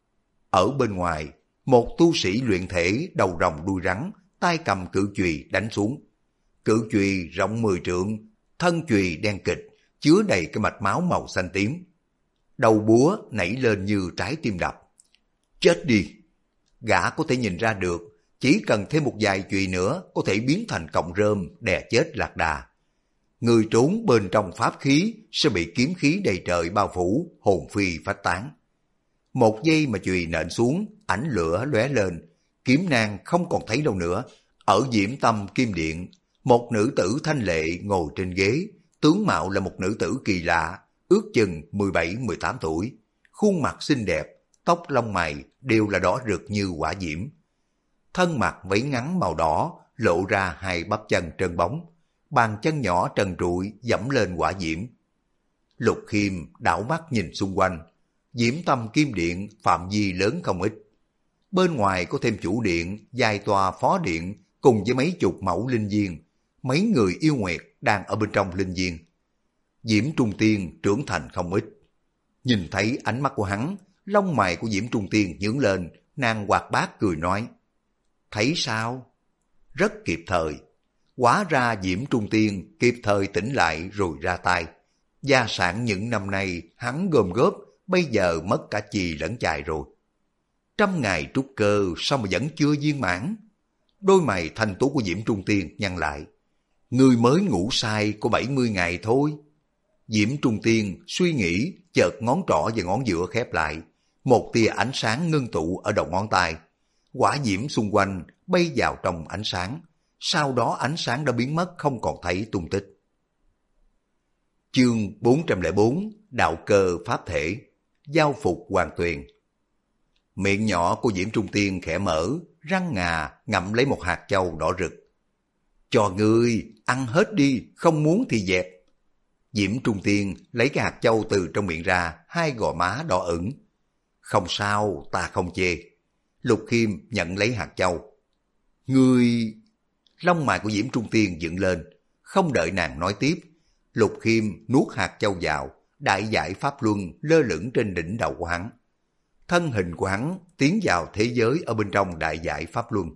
Ở bên ngoài, một tu sĩ luyện thể đầu rồng đuôi rắn, tay cầm cự chùy đánh xuống. Cự chùy rộng 10 trượng, thân chùy đen kịch, chứa đầy cái mạch máu màu xanh tím. Đầu búa nảy lên như trái tim đập. Chết đi! Gã có thể nhìn ra được, chỉ cần thêm một vài chùy nữa có thể biến thành cọng rơm đè chết lạc đà. Người trốn bên trong pháp khí sẽ bị kiếm khí đầy trời bao phủ, hồn phi phách tán. Một giây mà chùy nện xuống, ánh lửa lóe lên, kiếm nang không còn thấy đâu nữa. Ở diễm tâm kim điện, một nữ tử thanh lệ ngồi trên ghế, tướng mạo là một nữ tử kỳ lạ, ước chừng 17-18 tuổi, khuôn mặt xinh đẹp, tóc lông mày đều là đỏ rực như hỏa diễm. Thân mặc váy ngắn màu đỏ, lộ ra hai bắp chân trơn bóng, bàn chân nhỏ trần trụi dẫm lên hỏa diễm. Lục Khiêm đảo mắt nhìn xung quanh, diễm tâm kim điện phạm vi lớn không ít. Bên ngoài có thêm chủ điện, vài tòa phó điện cùng với mấy chục mẫu linh viên, mấy người yêu nguyệt đang ở bên trong linh viên. Diễm Trung Tiên trưởng thành không ít. Nhìn thấy ánh mắt của hắn, lông mày của Diễm Trung Tiên nhướng lên, nàng hoạt bát cười nói: thấy sao? Rất kịp thời. Hóa ra Diễm Trung Tiên kịp thời tỉnh lại rồi ra tay. Gia sản những năm nay hắn gom góp, bây giờ mất cả chì lẫn chài rồi. 100 ngày trúc cơ sao mà vẫn chưa viên mãn? Đôi mày thanh tú của Diễm Trung Tiên nhăn lại. Người mới ngủ sai có 70 ngày thôi. Diễm Trung Tiên suy nghĩ, chợt ngón trỏ và ngón giữa khép lại. Một tia ánh sáng ngưng tụ ở đầu ngón tay. Hỏa diễm xung quanh bay vào trong ánh sáng. Sau đó ánh sáng đã biến mất không còn thấy tung tích. Chương 404 Đạo cơ pháp thể. Giao phục hoàn tuyền. Miệng nhỏ của Diễm Trung Tiên khẽ mở, răng ngà ngậm lấy một hạt châu đỏ rực. Cho ngươi, ăn hết đi, không muốn thì dẹp. Diễm Trung Tiên lấy cái hạt châu từ trong miệng ra, hai gò má đỏ ửng. Không sao, ta không chê. Lục Khiêm nhận lấy hạt châu. Ngươi... Lông mày của Diễm Trung Tiên dựng lên, không đợi nàng nói tiếp. Lục Khiêm nuốt hạt châu vào, đại giải pháp luân lơ lửng trên đỉnh đầu của hắn. Thân hình của hắn tiến vào thế giới ở bên trong đại giải pháp luân.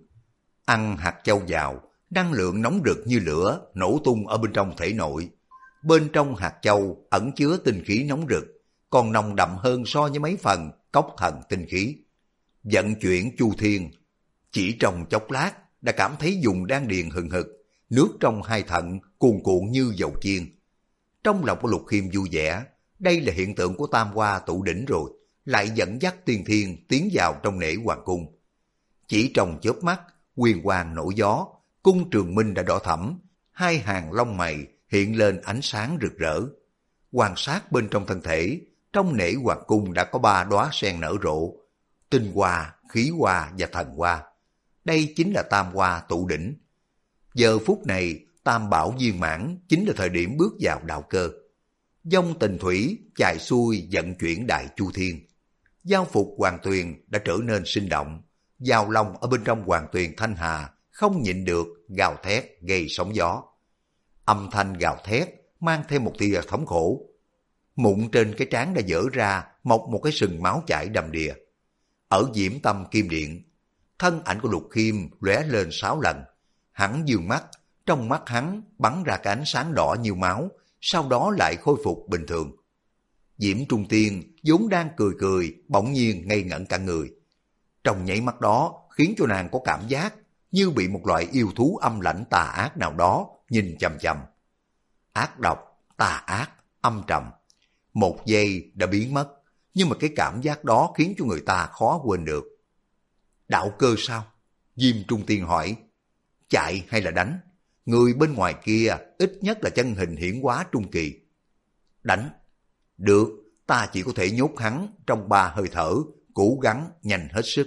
Ăn hạt châu vào, năng lượng nóng rực như lửa nổ tung ở bên trong thể nội. Bên trong hạt châu ẩn chứa tinh khí nóng rực, còn nồng đậm hơn so với mấy phần cốc thần tinh khí. Vận chuyển chu thiên, chỉ trong chốc lát đã cảm thấy dùng đan điền hừng hực, nước trong hai thận cuồn cuộn như dầu chiên. Trong lòng của Lục Khiêm vui vẻ, đây là hiện tượng của tam hoa tụ đỉnh rồi, lại dẫn dắt tiên thiên tiến vào trong nể hoàng cung. Chỉ trong chớp mắt, huyền quang nổi gió, cung Trường Minh đã đỏ thẫm, hai hàng lông mày hiện lên ánh sáng rực rỡ. Quan sát bên trong thân thể, trong nể hoàng cung đã có 3 đóa sen nở rộ, tinh hoa, khí hoa và thần hoa. Đây chính là tam hoa tụ đỉnh. Giờ phút này, tam bảo viên mãn chính là thời điểm bước vào đạo cơ. Dông Tình Thủy chài xuôi vận chuyển đại chu thiên. Giao phục hoàng tuyền đã trở nên sinh động. Giao long ở bên trong hoàng tuyền thanh hà không nhịn được gào thét gây sóng gió. Âm thanh gào thét mang thêm một tia thống khổ. Mụn trên cái trán đã dở ra mọc một cái sừng máu chảy đầm đìa. Ở diễm tâm kim điện, thân ảnh của Lục Khiêm lóe lên 6 lần. Hắn dương mắt, trong mắt hắn bắn ra cái ánh sáng đỏ như máu, sau đó lại khôi phục bình thường. Diễm Trung Tiên vốn đang cười cười, bỗng nhiên ngây ngẩn cả người. Trong nháy mắt đó khiến cho nàng có cảm giác như bị một loại yêu thú âm lãnh tà ác nào đó nhìn chằm chằm. Ác độc, tà ác, âm trầm. Một giây đã biến mất, nhưng mà cái cảm giác đó khiến cho người ta khó quên được. Đạo cơ sao? Diêm Trung Tiên hỏi. Chạy hay là đánh? Người bên ngoài kia ít nhất là chân hình hiển hóa trung kỳ. Đánh. Được, ta chỉ có thể nhốt hắn trong 3 hơi thở, cố gắng nhanh hết sức.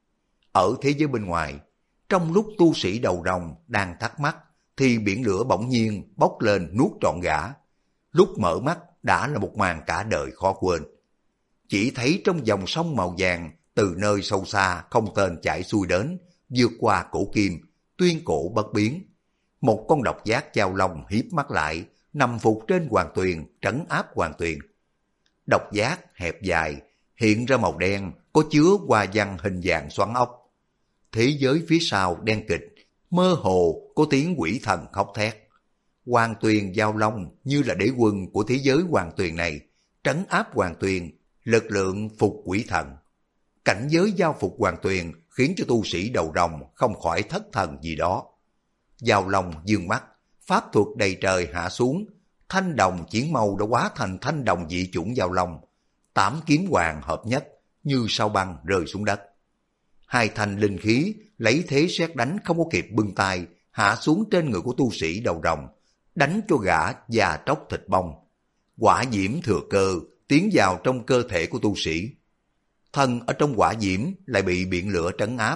Ở thế giới bên ngoài, trong lúc tu sĩ đầu rồng đang thắc mắc, thì biển lửa bỗng nhiên bốc lên nuốt trọn gã. Lúc mở mắt đã là một màn cả đời khó quên. Chỉ thấy trong dòng sông màu vàng, từ nơi sâu xa không tên chảy xuôi đến, vượt qua cổ kim, tuyên cổ bất biến. Một con độc giác giao long hiếp mắt lại, nằm phục trên hoàng tuyền, trấn áp hoàng tuyền. Độc giác hẹp dài, hiện ra màu đen, có chứa hoa văn hình dạng xoắn ốc. Thế giới phía sau đen kịch, mơ hồ có tiếng quỷ thần khóc thét. Hoàng tuyền giao long như là đế quân của thế giới hoàng tuyền này, trấn áp hoàng tuyền, lực lượng phục quỷ thần. Cảnh giới giao phục hoàng tuyền khiến cho tu sĩ đầu rồng không khỏi thất thần gì đó. Giao long dương mắt, pháp thuật đầy trời hạ xuống, thanh đồng chiến mâu đã hóa thành thanh đồng dị chủng giao long. 8 kiếm hoàng hợp nhất, như sao băng rơi xuống đất. 2 thanh linh khí lấy thế sét đánh không có kịp bưng tay, hạ xuống trên người của tu sĩ đầu rồng, đánh cho gã già tróc thịt bong. Hỏa diễm thừa cơ tiến vào trong cơ thể của tu sĩ. Thân ở trong hỏa diễm lại bị biển lửa trấn áp,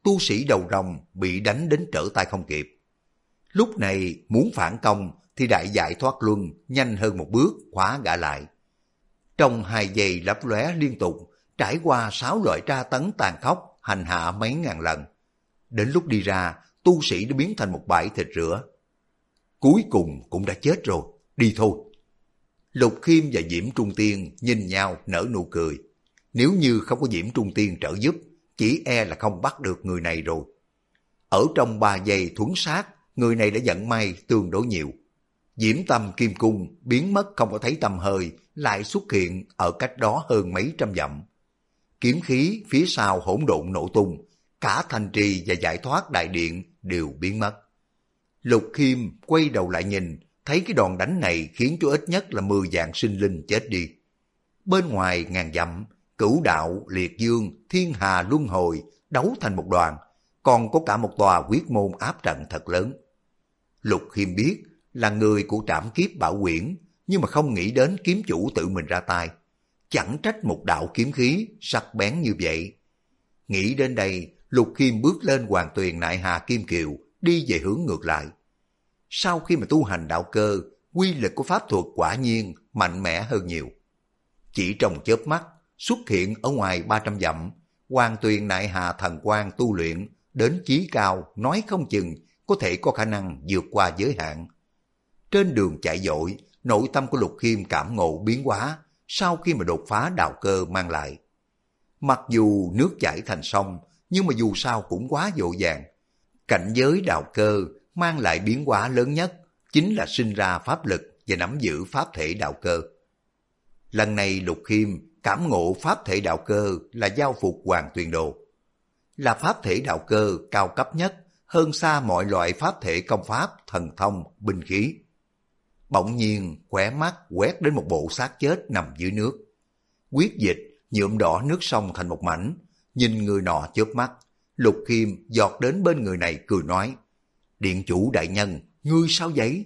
tu sĩ đầu rồng bị đánh đến trở tay không kịp. Lúc này muốn phản công thì đại giải thoát luân nhanh hơn một bước khóa gã lại. Trong 2 giây lấp lóe liên tục, trải qua 6 loại tra tấn tàn khốc, hành hạ mấy ngàn lần. Đến lúc đi ra, tu sĩ đã biến thành một bãi thịt rửa. Cuối cùng cũng đã chết rồi, đi thôi. Lục Khiêm và Diễm Trung Tiên nhìn nhau nở nụ cười. Nếu như không có Diễm Trung Tiên trợ giúp, chỉ e là không bắt được người này rồi. Ở trong 3 giây thuấn sát, người này đã vận may tương đối nhiều. Diễm Tâm Kim Cung biến mất không có thấy tăm hơi, lại xuất hiện ở cách đó hơn mấy trăm dặm. Kiếm khí phía sau hỗn độn nổ tung, cả thành trì và giải thoát đại điện đều biến mất. Lục Khiêm quay đầu lại nhìn, thấy cái đòn đánh này khiến cho ít nhất là 10 vạn sinh linh chết đi. Bên ngoài ngàn dặm, Cửu Đạo, Liệt Dương, Thiên Hà Luân Hồi đấu thành một đoàn, còn có cả một tòa quyết môn áp trận thật lớn. Lục Khiêm biết là người của Trảm Kiếp Bảo Quyển, nhưng mà không nghĩ đến kiếm chủ tự mình ra tay. Chẳng trách một đạo kiếm khí sắc bén như vậy. Nghĩ đến đây, Lục Khiêm bước lên Hoàng Tuyền Nại Hà Kim Kiều, đi về hướng ngược lại. Sau khi mà tu hành đạo cơ, quy lực của pháp thuật quả nhiên mạnh mẽ hơn nhiều. Chỉ trong chớp mắt, xuất hiện ở ngoài 300 dặm, Hoàng Tuyền Nại Hà thần quang tu luyện đến chí cao, nói không chừng có thể có khả năng vượt qua giới hạn. Trên đường chạy dội, nội tâm của Lục Khiêm cảm ngộ biến hóa sau khi mà đột phá đạo cơ mang lại. Mặc dù nước chảy thành sông, nhưng mà dù sao cũng quá dội vàng. Cảnh giới đạo cơ mang lại biến hóa lớn nhất chính là sinh ra pháp lực và nắm giữ pháp thể đạo cơ. Lần này Lục Khiêm cảm ngộ pháp thể đạo cơ là giao phục Hoàng Tuyền Đồ. Là pháp thể đạo cơ cao cấp nhất, hơn xa mọi loại pháp thể công pháp, thần thông, binh khí. Bỗng nhiên khóe mắt quét đến một bộ xác chết nằm dưới nước. Huyết dịch nhuộm đỏ nước sông thành một mảnh. Nhìn người nọ chớp mắt, Lục Khiêm giọt đến bên người này cười nói: Điện chủ đại nhân, ngươi sao vậy?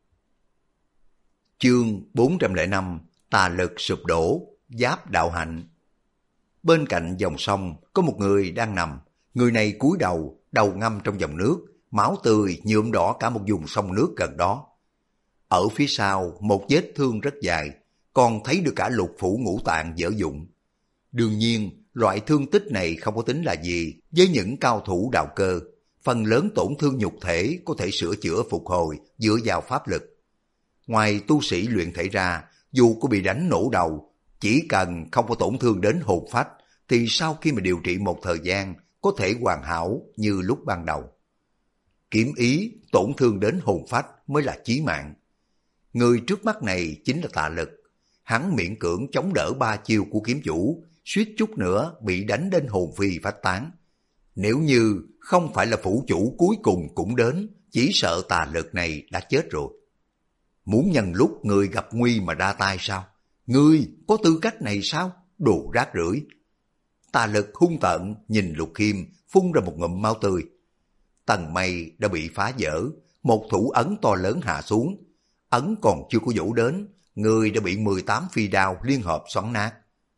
Chương 405, tà lực sụp đổ, giáp đạo hạnh. Bên cạnh dòng sông có một người đang nằm. Người này cúi đầu, đầu ngâm trong dòng nước, máu tươi nhuộm đỏ cả một vùng sông nước gần đó. Ở phía sau một vết thương rất dài, còn thấy được cả lục phủ ngũ tạng dở dụng. Đương nhiên, loại thương tích này không có tính là gì với những cao thủ đạo cơ. Phần lớn tổn thương nhục thể có thể sửa chữa phục hồi dựa vào pháp lực. Ngoài tu sĩ luyện thể ra, dù có bị đánh nổ đầu, chỉ cần không có tổn thương đến hồn phách, thì sau khi mà điều trị một thời gian, có thể hoàn hảo như lúc ban đầu. Kiếm ý tổn thương đến hồn phách mới là chí mạng. Người trước mắt này chính là Tà Lực. Hắn miễn cưỡng chống đỡ 3 chiêu của kiếm chủ, suýt chút nữa bị đánh đến hồn phi phách tán. Nếu như không phải là phủ chủ cuối cùng cũng đến, chỉ sợ Tà Lực này đã chết rồi. Muốn nhân lúc người gặp nguy mà ra tay sao? Ngươi có tư cách này sao? Đồ rác rưởi! Tà Lực hung tợn nhìn Lục Khiêm, phun ra một ngụm máu tươi. Tầng mây đã bị phá vỡ, một thủ ấn to lớn hạ xuống. Ấn còn chưa có vũ đến, người đã bị 18 phi đao liên hợp xoắn nát.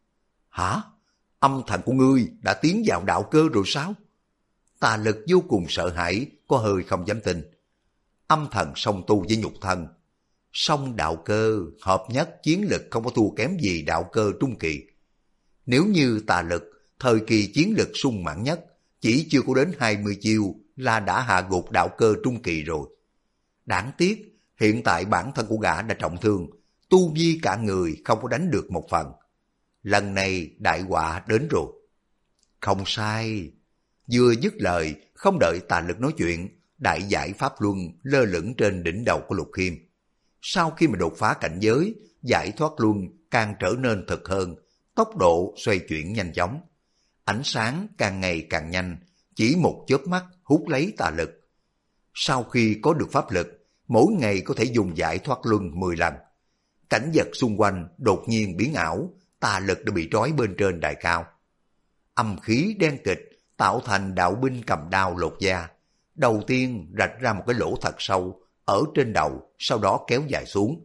Hả? Âm thần của ngươi đã tiến vào đạo cơ rồi sao? Tà Lực vô cùng sợ hãi, có hơi không dám tin. Âm thần song tu với nhục thân. Song đạo cơ hợp nhất chiến lực không có thua kém gì đạo cơ trung kỳ. Nếu như Tà Lực thời kỳ chiến lực sung mãn nhất, chỉ chưa có đến 20 chiêu là đã hạ gục đạo cơ trung kỳ rồi. Đáng tiếc, hiện tại bản thân của gã đã trọng thương, tu vi cả người không có đánh được một phần. Lần này đại họa đến rồi. Không sai. Vừa dứt lời, không đợi Tà Lực nói chuyện, đại giải pháp luân lơ lửng trên đỉnh đầu của Lục Khiêm. Sau khi mà đột phá cảnh giới, giải thoát luân càng trở nên thực hơn, tốc độ xoay chuyển nhanh chóng. Ánh sáng càng ngày càng nhanh, chỉ một chớp mắt hút lấy Tà Lực. Sau khi có được pháp lực, mỗi ngày có thể dùng giải thoát luân 10 lần. Cảnh vật xung quanh đột nhiên biến ảo, Tà Lực đã bị trói bên trên đài cao. Âm khí đen kịch tạo thành đạo binh cầm đao lột da. Đầu tiên rạch ra một cái lỗ thật sâu ở trên đầu, sau đó kéo dài xuống.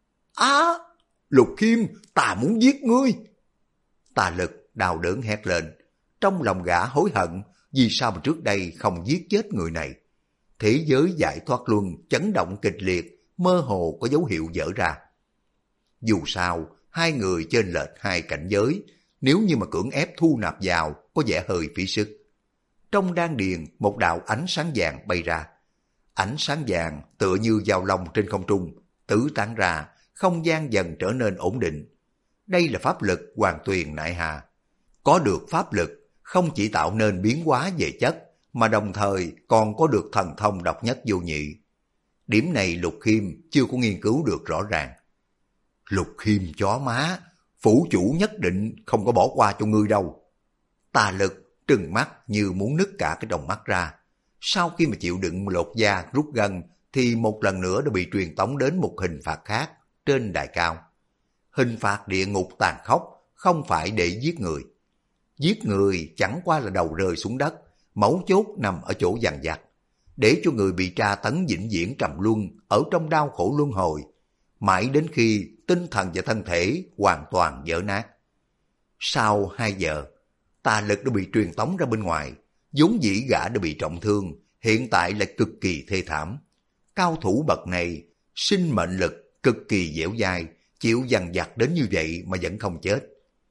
Lục Khiêm, ta muốn giết ngươi! Tà Lực đau đớn hét lên. Trong lòng gã hối hận, vì sao mà trước đây không giết chết người này? Thế giới giải thoát luân chấn động kịch liệt, mơ hồ có dấu hiệu vỡ ra. Dù sao, hai người chênh lệch hai cảnh giới, nếu như mà cưỡng ép thu nạp vào có vẻ hơi phí sức. Trong đan điền, một đạo ánh sáng vàng bay ra. Ánh sáng vàng tựa như dao long trên không trung, tứ tán ra, không gian dần trở nên ổn định. Đây là pháp lực Hoàng Tuyền Nại Hà. Có được pháp lực, không chỉ tạo nên biến hóa về chất, mà đồng thời còn có được thần thông độc nhất vô nhị. Điểm này Lục Khiêm chưa có nghiên cứu được rõ ràng. Lục Khiêm chó má, phủ chủ nhất định không có bỏ qua cho ngươi đâu. Tà Lực trừng mắt như muốn nứt cả cái tròng mắt ra. Sau khi mà chịu đựng lột da rút gân thì một lần nữa đã bị truyền tống đến một hình phạt khác trên đài cao. Hình phạt địa ngục tàn khốc không phải để giết người. Giết người chẳng qua là đầu rơi xuống đất, mấu chốt nằm ở chỗ dằn vặt, để cho người bị tra tấn vĩnh viễn trầm luân ở trong đau khổ luân hồi, mãi đến khi tinh thần và thân thể hoàn toàn vỡ nát. Sau 2 giờ, Tà Lực đã bị truyền tống ra bên ngoài, vốn dĩ gã đã bị trọng thương, hiện tại lại cực kỳ thê thảm. Cao thủ bậc này, sinh mệnh lực cực kỳ dẻo dai, chịu dằn vặt đến như vậy mà vẫn không chết.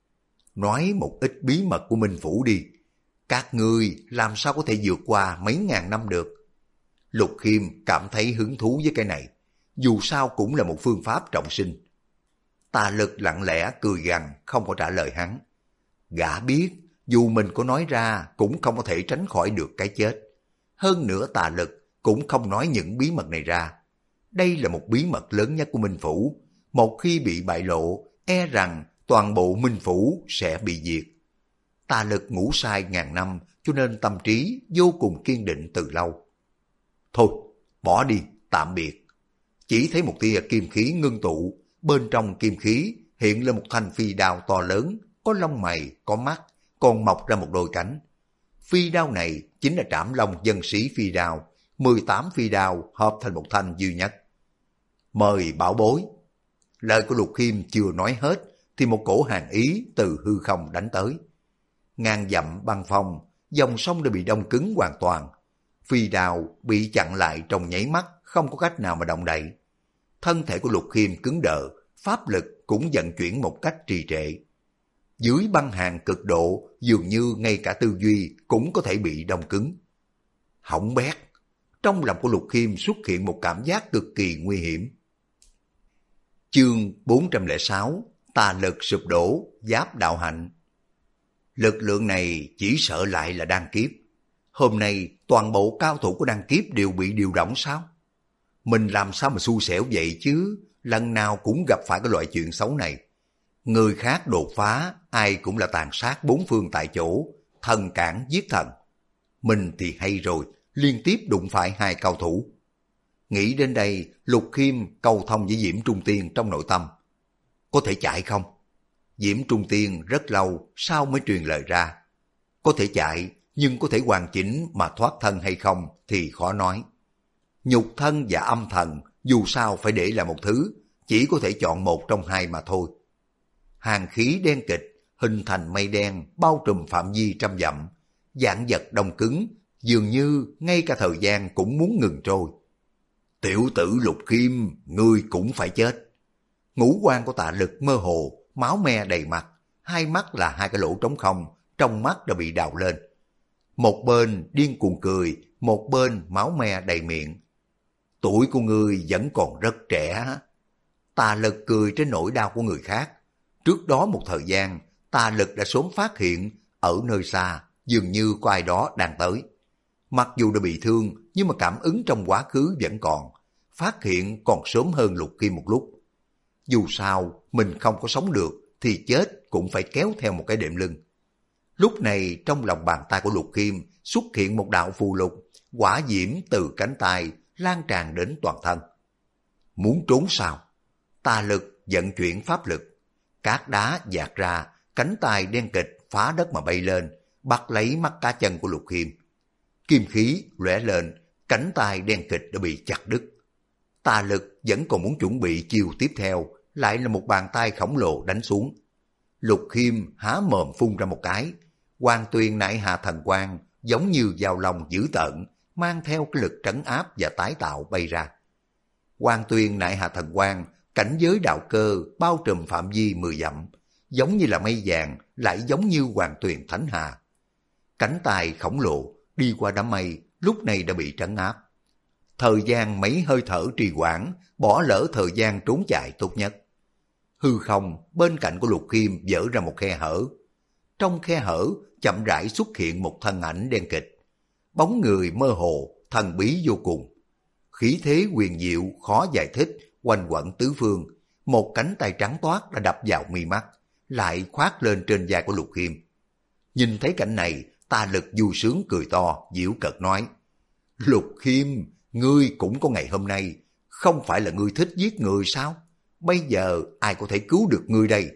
Nói một ít bí mật của Minh Phủ đi, các ngươi làm sao có thể vượt qua mấy ngàn năm được? Lục Khiêm cảm thấy hứng thú với cái này, dù sao cũng là một phương pháp trọng sinh. Tà Lực lặng lẽ cười gằn không có trả lời hắn. Gã biết dù mình có nói ra cũng không có thể tránh khỏi được cái chết. Hơn nữa Tà Lực cũng không nói những bí mật này ra. Đây là một bí mật lớn nhất của Minh Phủ. Một khi bị bại lộ, e rằng toàn bộ Minh Phủ sẽ bị diệt. Tà Lực ngủ sai ngàn năm, cho nên tâm trí vô cùng kiên định từ lâu. Thôi, bỏ đi, tạm biệt. Chỉ thấy một tia kim khí ngưng tụ, bên trong kim khí hiện lên một thanh phi đao to lớn, có lông mày, có mắt, còn mọc ra một đôi cánh. Phi đao này chính là Trảm Long Dân Sĩ phi đao, 18 phi đao hợp thành một thanh duy nhất. Mời bảo bối. Lời của Lục Khiêm chưa nói hết, thì một cổ hàn ý từ hư không đánh tới. Ngàn dặm băng phong, dòng sông đã bị đông cứng hoàn toàn. Phi đao bị chặn lại trong nháy mắt, không có cách nào mà động đậy. Thân thể của Lục Khiêm cứng đờ, pháp lực cũng vận chuyển một cách trì trệ. Dưới băng hàn cực độ, dường như ngay cả tư duy cũng có thể bị đông cứng. Hỏng bét. Trong lòng của Lục Khiêm xuất hiện một cảm giác cực kỳ nguy hiểm. Chương 406, Tà Lực sụp đổ, giáp đạo hạnh. Lực lượng này chỉ sợ lại là đan kiếp. Hôm nay toàn bộ cao thủ của đan kiếp đều bị điều động sao? Mình làm sao mà xui xẻo vậy chứ? Lần nào cũng gặp phải cái loại chuyện xấu này. Người khác đột phá, ai cũng là tàn sát bốn phương tại chỗ, thần cản giết thần. Mình thì hay rồi, liên tiếp đụng phải 2 cao thủ. Nghĩ đến đây, Lục Khiêm cầu thông với Diễm Trung Tiên trong nội tâm. Có thể chạy không? Diễm Trung Tiên rất lâu sau mới truyền lời ra. Có thể chạy, nhưng có thể hoàn chỉnh mà thoát thân hay không thì khó nói. Nhục thân và âm thần dù sao phải để là một thứ, chỉ có thể chọn một trong hai mà thôi. Hàn khí đen kịch hình thành mây đen bao trùm phạm vi trăm dặm, vạn vật đông cứng, dường như ngay cả thời gian cũng muốn ngừng trôi. Tiểu tử Lục Khiêm, ngươi cũng phải chết. Ngũ quan của Tạ Lực mơ hồ, máu me đầy mặt, hai mắt là 2 cái lỗ trống không, trong mắt đã bị đào lên. Một bên điên cuồng cười, một bên máu me đầy miệng. Tuổi của ngươi vẫn còn rất trẻ. Tà Lực cười trên nỗi đau của người khác. Trước đó một thời gian, Tà Lực đã sớm phát hiện ở nơi xa, dường như có ai đó đang tới. Mặc dù đã bị thương, nhưng mà cảm ứng trong quá khứ vẫn còn. Phát hiện còn sớm hơn Lục Khiêm một lúc. Dù sao, mình không có sống được, thì chết cũng phải kéo theo một cái đệm lưng. Lúc này trong lòng bàn tay của Lục Khiêm xuất hiện một đạo phù lục, hỏa diễm từ cánh tay lan tràn đến toàn thân. Muốn trốn sao? Tà Lực vận chuyển pháp lực. Cát đá dạt ra, cánh tay đen kịch phá đất mà bay lên, bắt lấy mắt cá chân của Lục Khiêm. Kim khí lóe lên, cánh tay đen kịch đã bị chặt đứt. Tà Lực vẫn còn muốn chuẩn bị chiêu tiếp theo, lại là một bàn tay khổng lồ đánh xuống. Lục Khiêm há mồm phun ra một cái, Hoàng Tuyền Nại Hà thần quang giống như dao long dữ tợn, mang theo cái lực trấn áp và tái tạo bay ra. Hoàng Tuyền nại hà thần quang, cảnh giới đạo cơ bao trùm phạm vi 10 dặm, giống như là mây vàng, lại giống như Hoàng Tuyền thánh hà. Cánh tay khổng lồ đi qua đám mây, lúc này đã bị trấn áp. Thời gian mấy hơi thở trì hoãn, bỏ lỡ thời gian trốn chạy tốt nhất. Hư không bên cạnh của Lục Khiêm vỡ ra một khe hở. Trong khe hở chậm rãi xuất hiện một thân ảnh đen kịch. Bóng người mơ hồ, thần bí vô cùng. Khí thế huyền diệu khó giải thích, quanh quẩn tứ phương. Một cánh tay trắng toát đã đập vào mi mắt, lại khoác lên trên vai của Lục Khiêm. Nhìn thấy cảnh này, Tà Lực vui sướng cười to, giễu cợt nói: Lục Khiêm, ngươi cũng có ngày hôm nay, không phải là ngươi thích giết người sao? Bây giờ ai có thể cứu được ngươi đây?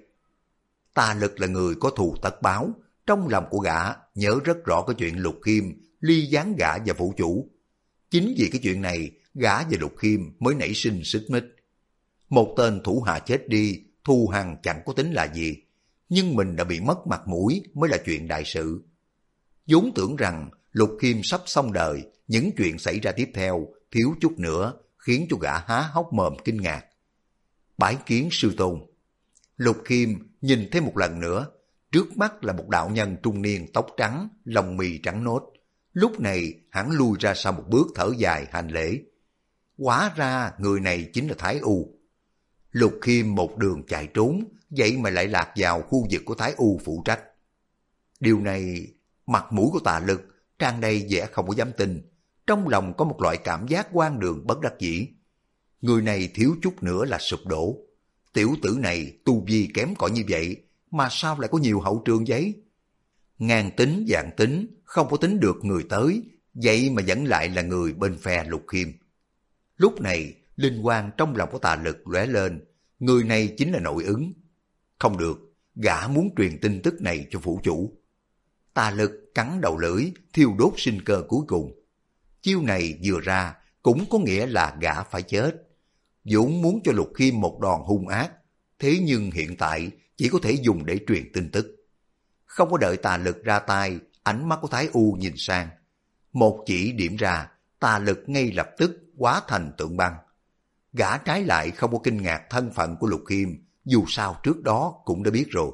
Tà Lực là người có thù tất báo, trong lòng của gã nhớ rất rõ cái chuyện Lục Khiêm ly gián gã và phụ chủ. Chính vì cái chuyện này, gã và Lục Khiêm mới nảy sinh xích mích. Một tên thủ hạ chết đi, thù hằn chẳng có tính là gì, nhưng mình đã bị mất mặt mũi mới là chuyện đại sự. Vốn tưởng rằng Lục Khiêm sắp xong đời, những chuyện xảy ra tiếp theo thiếu chút nữa khiến cho gã há hốc mồm kinh ngạc. Bái kiến sư tôn. Lục Khiêm nhìn thấy một lần nữa, trước mắt là một đạo nhân trung niên tóc trắng, lông mì trắng nốt. Lúc này hắn lui ra sau một bước thở dài hành lễ. Hóa ra người này chính là Thái U. Lục Khiêm một đường chạy trốn, vậy mà lại lạc vào khu vực của Thái U phụ trách. Điều này, mặt mũi của Tà Lực tràn đầy vẻ không có dám tin, trong lòng có một loại cảm giác hoang đường bất đắc dĩ. Người này thiếu chút nữa là sụp đổ. Tiểu tử này tu vi kém cỏi như vậy, mà sao lại có nhiều hậu trường giấy? Ngàn tính vạn tính, không có tính được người tới, vậy mà vẫn lại là người bên phe Lục Khiêm. Lúc này, linh quang trong lòng của Tà Lực lóe lên, người này chính là nội ứng. Không được, gã muốn truyền tin tức này cho phủ chủ. Tà Lực cắn đầu lưỡi, thiêu đốt sinh cơ cuối cùng. Chiêu này vừa ra, cũng có nghĩa là gã phải chết. Vốn muốn cho Lục Khiêm một đòn hung ác, thế nhưng hiện tại chỉ có thể dùng để truyền tin tức. Không có đợi Tà Lực ra tay, ánh mắt của Thái U nhìn sang. Một chỉ điểm ra, Tà Lực ngay lập tức hóa thành tượng băng. Gã trái lại không có kinh ngạc thân phận của Lục Khiêm, dù sao trước đó cũng đã biết rồi.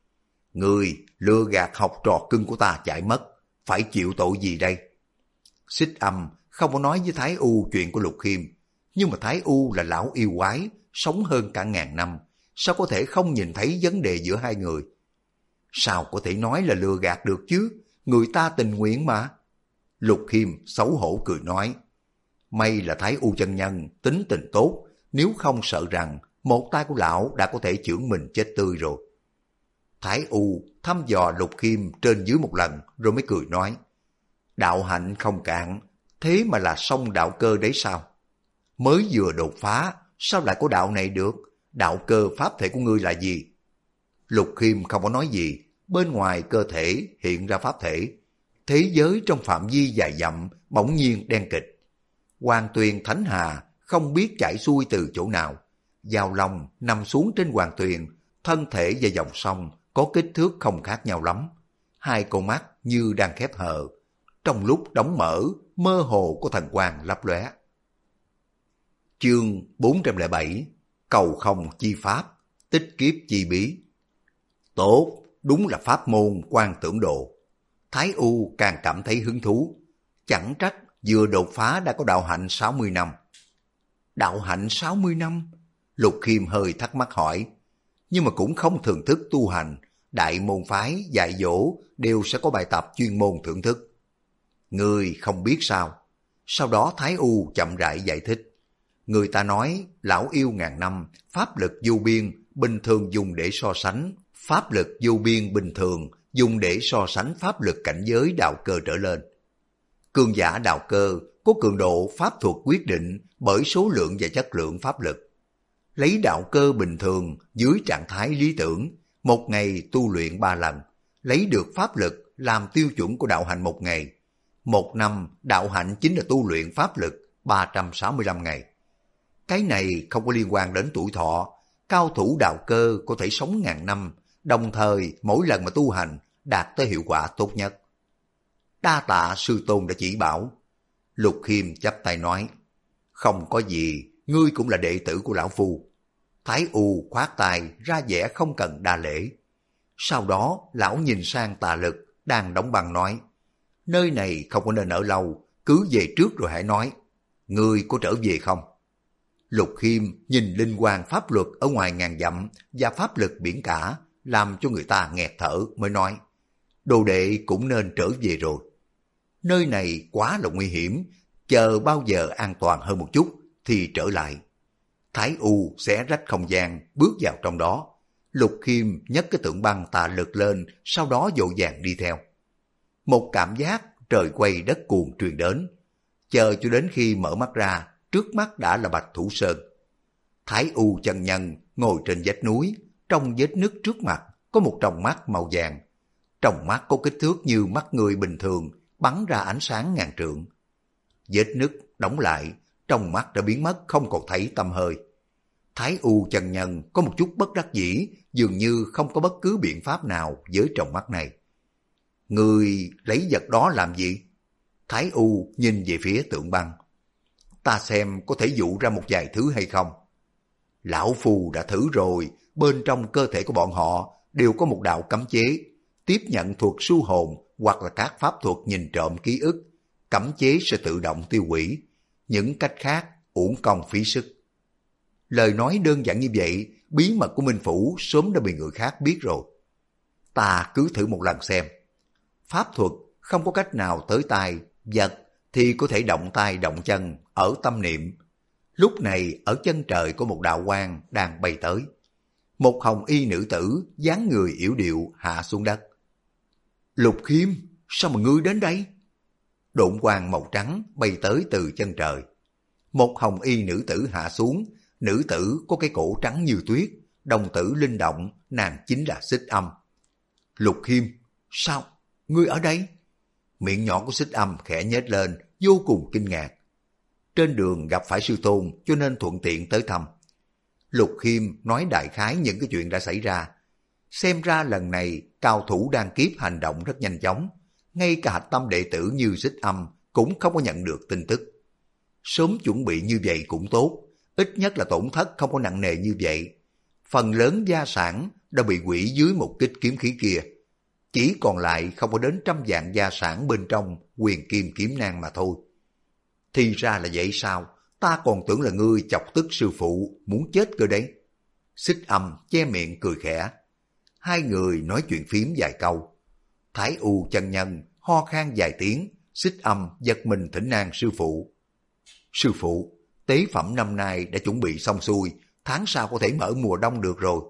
Người lừa gạt học trò cưng của ta chạy mất, phải chịu tội gì đây? Xích Âm không có nói với Thái U chuyện của Lục Khiêm, nhưng mà Thái U là lão yêu quái, sống hơn cả ngàn năm, sao có thể không nhìn thấy vấn đề giữa hai người? Sao có thể nói là lừa gạt được chứ, người ta tình nguyện mà. Lục Khiêm xấu hổ cười nói, may là Thái U chân nhân tính tình tốt, nếu không sợ rằng một tay của lão đã có thể chưởng mình chết tươi rồi. Thái U thăm dò Lục Khiêm trên dưới một lần rồi mới cười nói, đạo hạnh không cạn, thế mà là song đạo cơ đấy sao? Mới vừa đột phá, sao lại có đạo này được? Đạo cơ pháp thể của ngươi là gì? Lục Khiêm không có nói gì, bên ngoài cơ thể hiện ra pháp thể. Thế giới trong phạm vi dài dặm bỗng nhiên đen kịch. Hoàng Tuyền thánh hà không biết chảy xuôi từ chỗ nào. Giao Long nằm xuống trên hoàng tuyền, thân thể và dòng sông có kích thước không khác nhau lắm. Hai con mắt như đang khép hờ, trong lúc đóng mở, mơ hồ có thần quang lấp lóe. Chương 407 Cầu không chi pháp, tích kiếp chi bí. Tốt, đúng là pháp môn quan tưởng độ. Thái U càng cảm thấy hứng thú. Chẳng trách vừa đột phá đã có đạo hạnh 60 năm. Đạo hạnh 60 năm? Lục Khiêm hơi thắc mắc hỏi. Nhưng mà cũng không thưởng thức tu hành. Đại môn phái, dạy dỗ đều sẽ có bài tập chuyên môn thưởng thức. Người không biết sao? Sau đó Thái U chậm rãi giải thích. Người ta nói lão yêu ngàn năm, pháp lực vô biên, bình thường dùng để so sánh. Pháp lực vô biên bình thường dùng để so sánh pháp lực cảnh giới đạo cơ trở lên. Cường giả đạo cơ có cường độ pháp thuật quyết định bởi số lượng và chất lượng pháp lực. Lấy đạo cơ bình thường dưới trạng thái lý tưởng, một ngày tu luyện 3 lần, lấy được pháp lực làm tiêu chuẩn của đạo hạnh một ngày. Một năm đạo hạnh chính là tu luyện pháp lực 365 ngày. Cái này không có liên quan đến tuổi thọ, cao thủ đạo cơ có thể sống ngàn năm, đồng thời mỗi lần mà tu hành đạt tới hiệu quả tốt nhất. đa tạ sư tôn đã chỉ bảo. Lục Khiêm chắp tay nói, không có gì, ngươi cũng là đệ tử của lão phu. Thái U khoát tay ra vẻ không cần đa lễ. Sau đó lão nhìn sang Tà Lực đang đóng băng nói, nơi này không có nên ở lâu, cứ về trước rồi hãy nói. Ngươi có trở về không? Lục Khiêm nhìn linh quang pháp luật ở ngoài ngàn dặm và pháp lực biển cả, làm cho người ta nghẹt thở mới nói, đồ đệ cũng nên trở về rồi. Nơi này quá là nguy hiểm, chờ bao giờ an toàn hơn một chút thì trở lại. Thái U xé rách không gian, bước vào trong đó. Lục Khiêm nhấc cái tượng băng Tà Lực lên, sau đó vội vàng đi theo. Một cảm giác trời quay đất cuồng truyền đến. Chờ cho đến khi mở mắt ra, trước mắt đã là Bạch Thủ Sơn. Thái U chân nhân ngồi trên vách núi, trong vết nứt trước mặt có một tròng mắt màu vàng. Tròng mắt có kích thước như mắt người bình thường, bắn ra ánh sáng ngàn trượng. Vết nứt đóng lại, trong mắt đã biến mất không còn thấy tăm hơi. Thái U chân nhân có một chút bất đắc dĩ, dường như không có bất cứ biện pháp nào với tròng mắt này. Người lấy vật đó làm gì? Thái U nhìn về phía tượng băng. Ta xem có thể dụ ra một vài thứ hay không. Lão Phu đã thử rồi, bên trong cơ thể của bọn họ đều có một đạo cấm chế, tiếp nhận thuật su hồn hoặc là các pháp thuật nhìn trộm ký ức. Cấm chế sẽ tự động tiêu hủy, những cách khác uổng công phí sức. Lời nói đơn giản như vậy, bí mật của Minh Phủ sớm đã bị người khác biết rồi. Ta cứ thử một lần xem. Pháp thuật không có cách nào tới tai, vật thì có thể động tay động chân ở tâm niệm. Lúc này ở chân trời có một đạo quang đang bay tới. Một hồng y nữ tử dáng người yểu điệu hạ xuống đất. Lục Khiêm, sao mà ngươi đến đây? Độn quang màu trắng bay tới từ chân trời. Một hồng y nữ tử hạ xuống. Nữ tử có cái cổ trắng như tuyết, đồng tử linh động, nàng chính là Xích Âm. Lục Khiêm, sao? Ngươi ở đây? Miệng nhỏ của Xích Âm khẽ nhếch lên, vô cùng kinh ngạc. Trên đường gặp phải sư tôn cho nên thuận tiện tới thăm. Lục Khiêm nói đại khái những cái chuyện đã xảy ra. Xem ra lần này cao thủ đan kiếp hành động rất nhanh chóng. Ngay cả hạch tâm đệ tử như Xích Âm cũng không có nhận được tin tức. Sớm chuẩn bị như vậy cũng tốt, ít nhất là tổn thất không có nặng nề như vậy. Phần lớn gia sản đã bị hủy dưới một kích kiếm khí kia. Chỉ còn lại không có đến 100 vạn gia sản bên trong Huyền Kim Kiếm Nang mà thôi. Thì ra là vậy sao? Ta còn tưởng là ngươi chọc tức sư phụ, muốn chết cơ đấy. Xích Âm che miệng cười khẽ. Hai người nói chuyện phím vài câu. Thái U chân nhân ho khan vài tiếng, Xích Âm giật mình thỉnh an sư phụ. Sư phụ, tế phẩm năm nay đã chuẩn bị xong xuôi, tháng sau có thể mở mùa đông được rồi.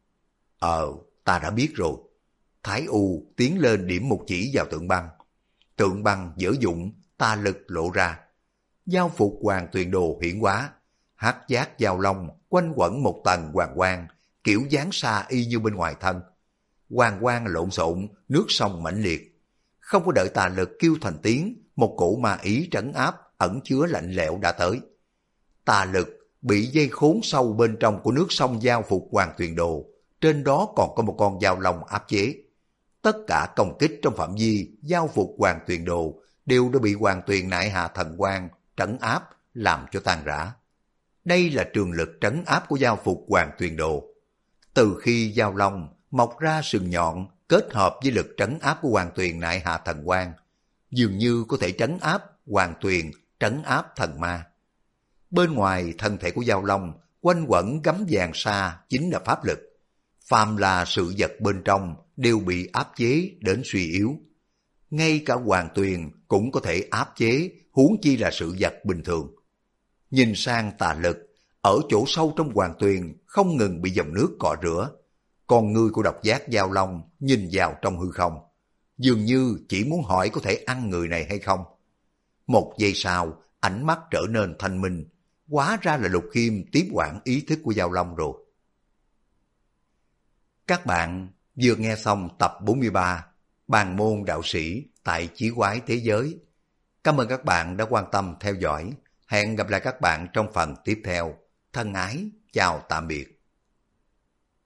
Ta đã biết rồi. Thái U tiến lên điểm một chỉ vào tượng băng. Tượng băng dở dụng, tà lực lộ ra. Giao phục Hoàng Tuyền Đồ hiển hóa. Hắc giác giao long quanh quẩn một tầng hoàng quang, kiểu dáng xa y như bên ngoài thân. Hoàng quang lộn xộn, nước sông mãnh liệt. Không có đợi tà lực kêu thành tiếng, một cổ ma ý trấn áp ẩn chứa lạnh lẽo đã tới. Tà lực bị dây khốn sâu bên trong của nước sông giao phục Hoàng Tuyền Đồ, trên đó còn có một con giao long áp chế. Tất cả công kích trong phạm vi giao phục Hoàng Tuyền Đồ đều đã bị Hoàng Tuyền Nại Hà Thần Quang trấn áp, làm cho tan rã. Đây là trường lực trấn áp của giao phục Hoàng Tuyền Đồ. Từ khi giao long mọc ra sừng nhọn kết hợp với lực trấn áp của Hoàng Tuyền Nại Hà Thần Quang, dường như có thể trấn áp Hoàng Tuyền, trấn áp thần ma. Bên ngoài thân thể của giao long quanh quẩn gấm vàng sa chính là pháp lực. Phàm là sự vật bên trong đều bị áp chế đến suy yếu. Ngay cả Hoàng Tuyền cũng có thể áp chế, huống chi là sự vật bình thường. Nhìn sang tà lực, ở chỗ sâu trong Hoàng Tuyền không ngừng bị dòng nước cọ rửa. Con ngươi của độc giác giao long nhìn vào trong hư không, dường như chỉ muốn hỏi có thể ăn người này hay không. Một giây sau, ánh mắt trở nên thanh minh, hóa ra là Lục Khiêm tiếp quản ý thức của giao long rồi. Các bạn vừa nghe xong tập 43 Bàn môn đạo sĩ tại Chí Quái Thế Giới. Cảm ơn các bạn đã quan tâm theo dõi. Hẹn gặp lại các bạn trong phần tiếp theo. Thân ái, chào tạm biệt.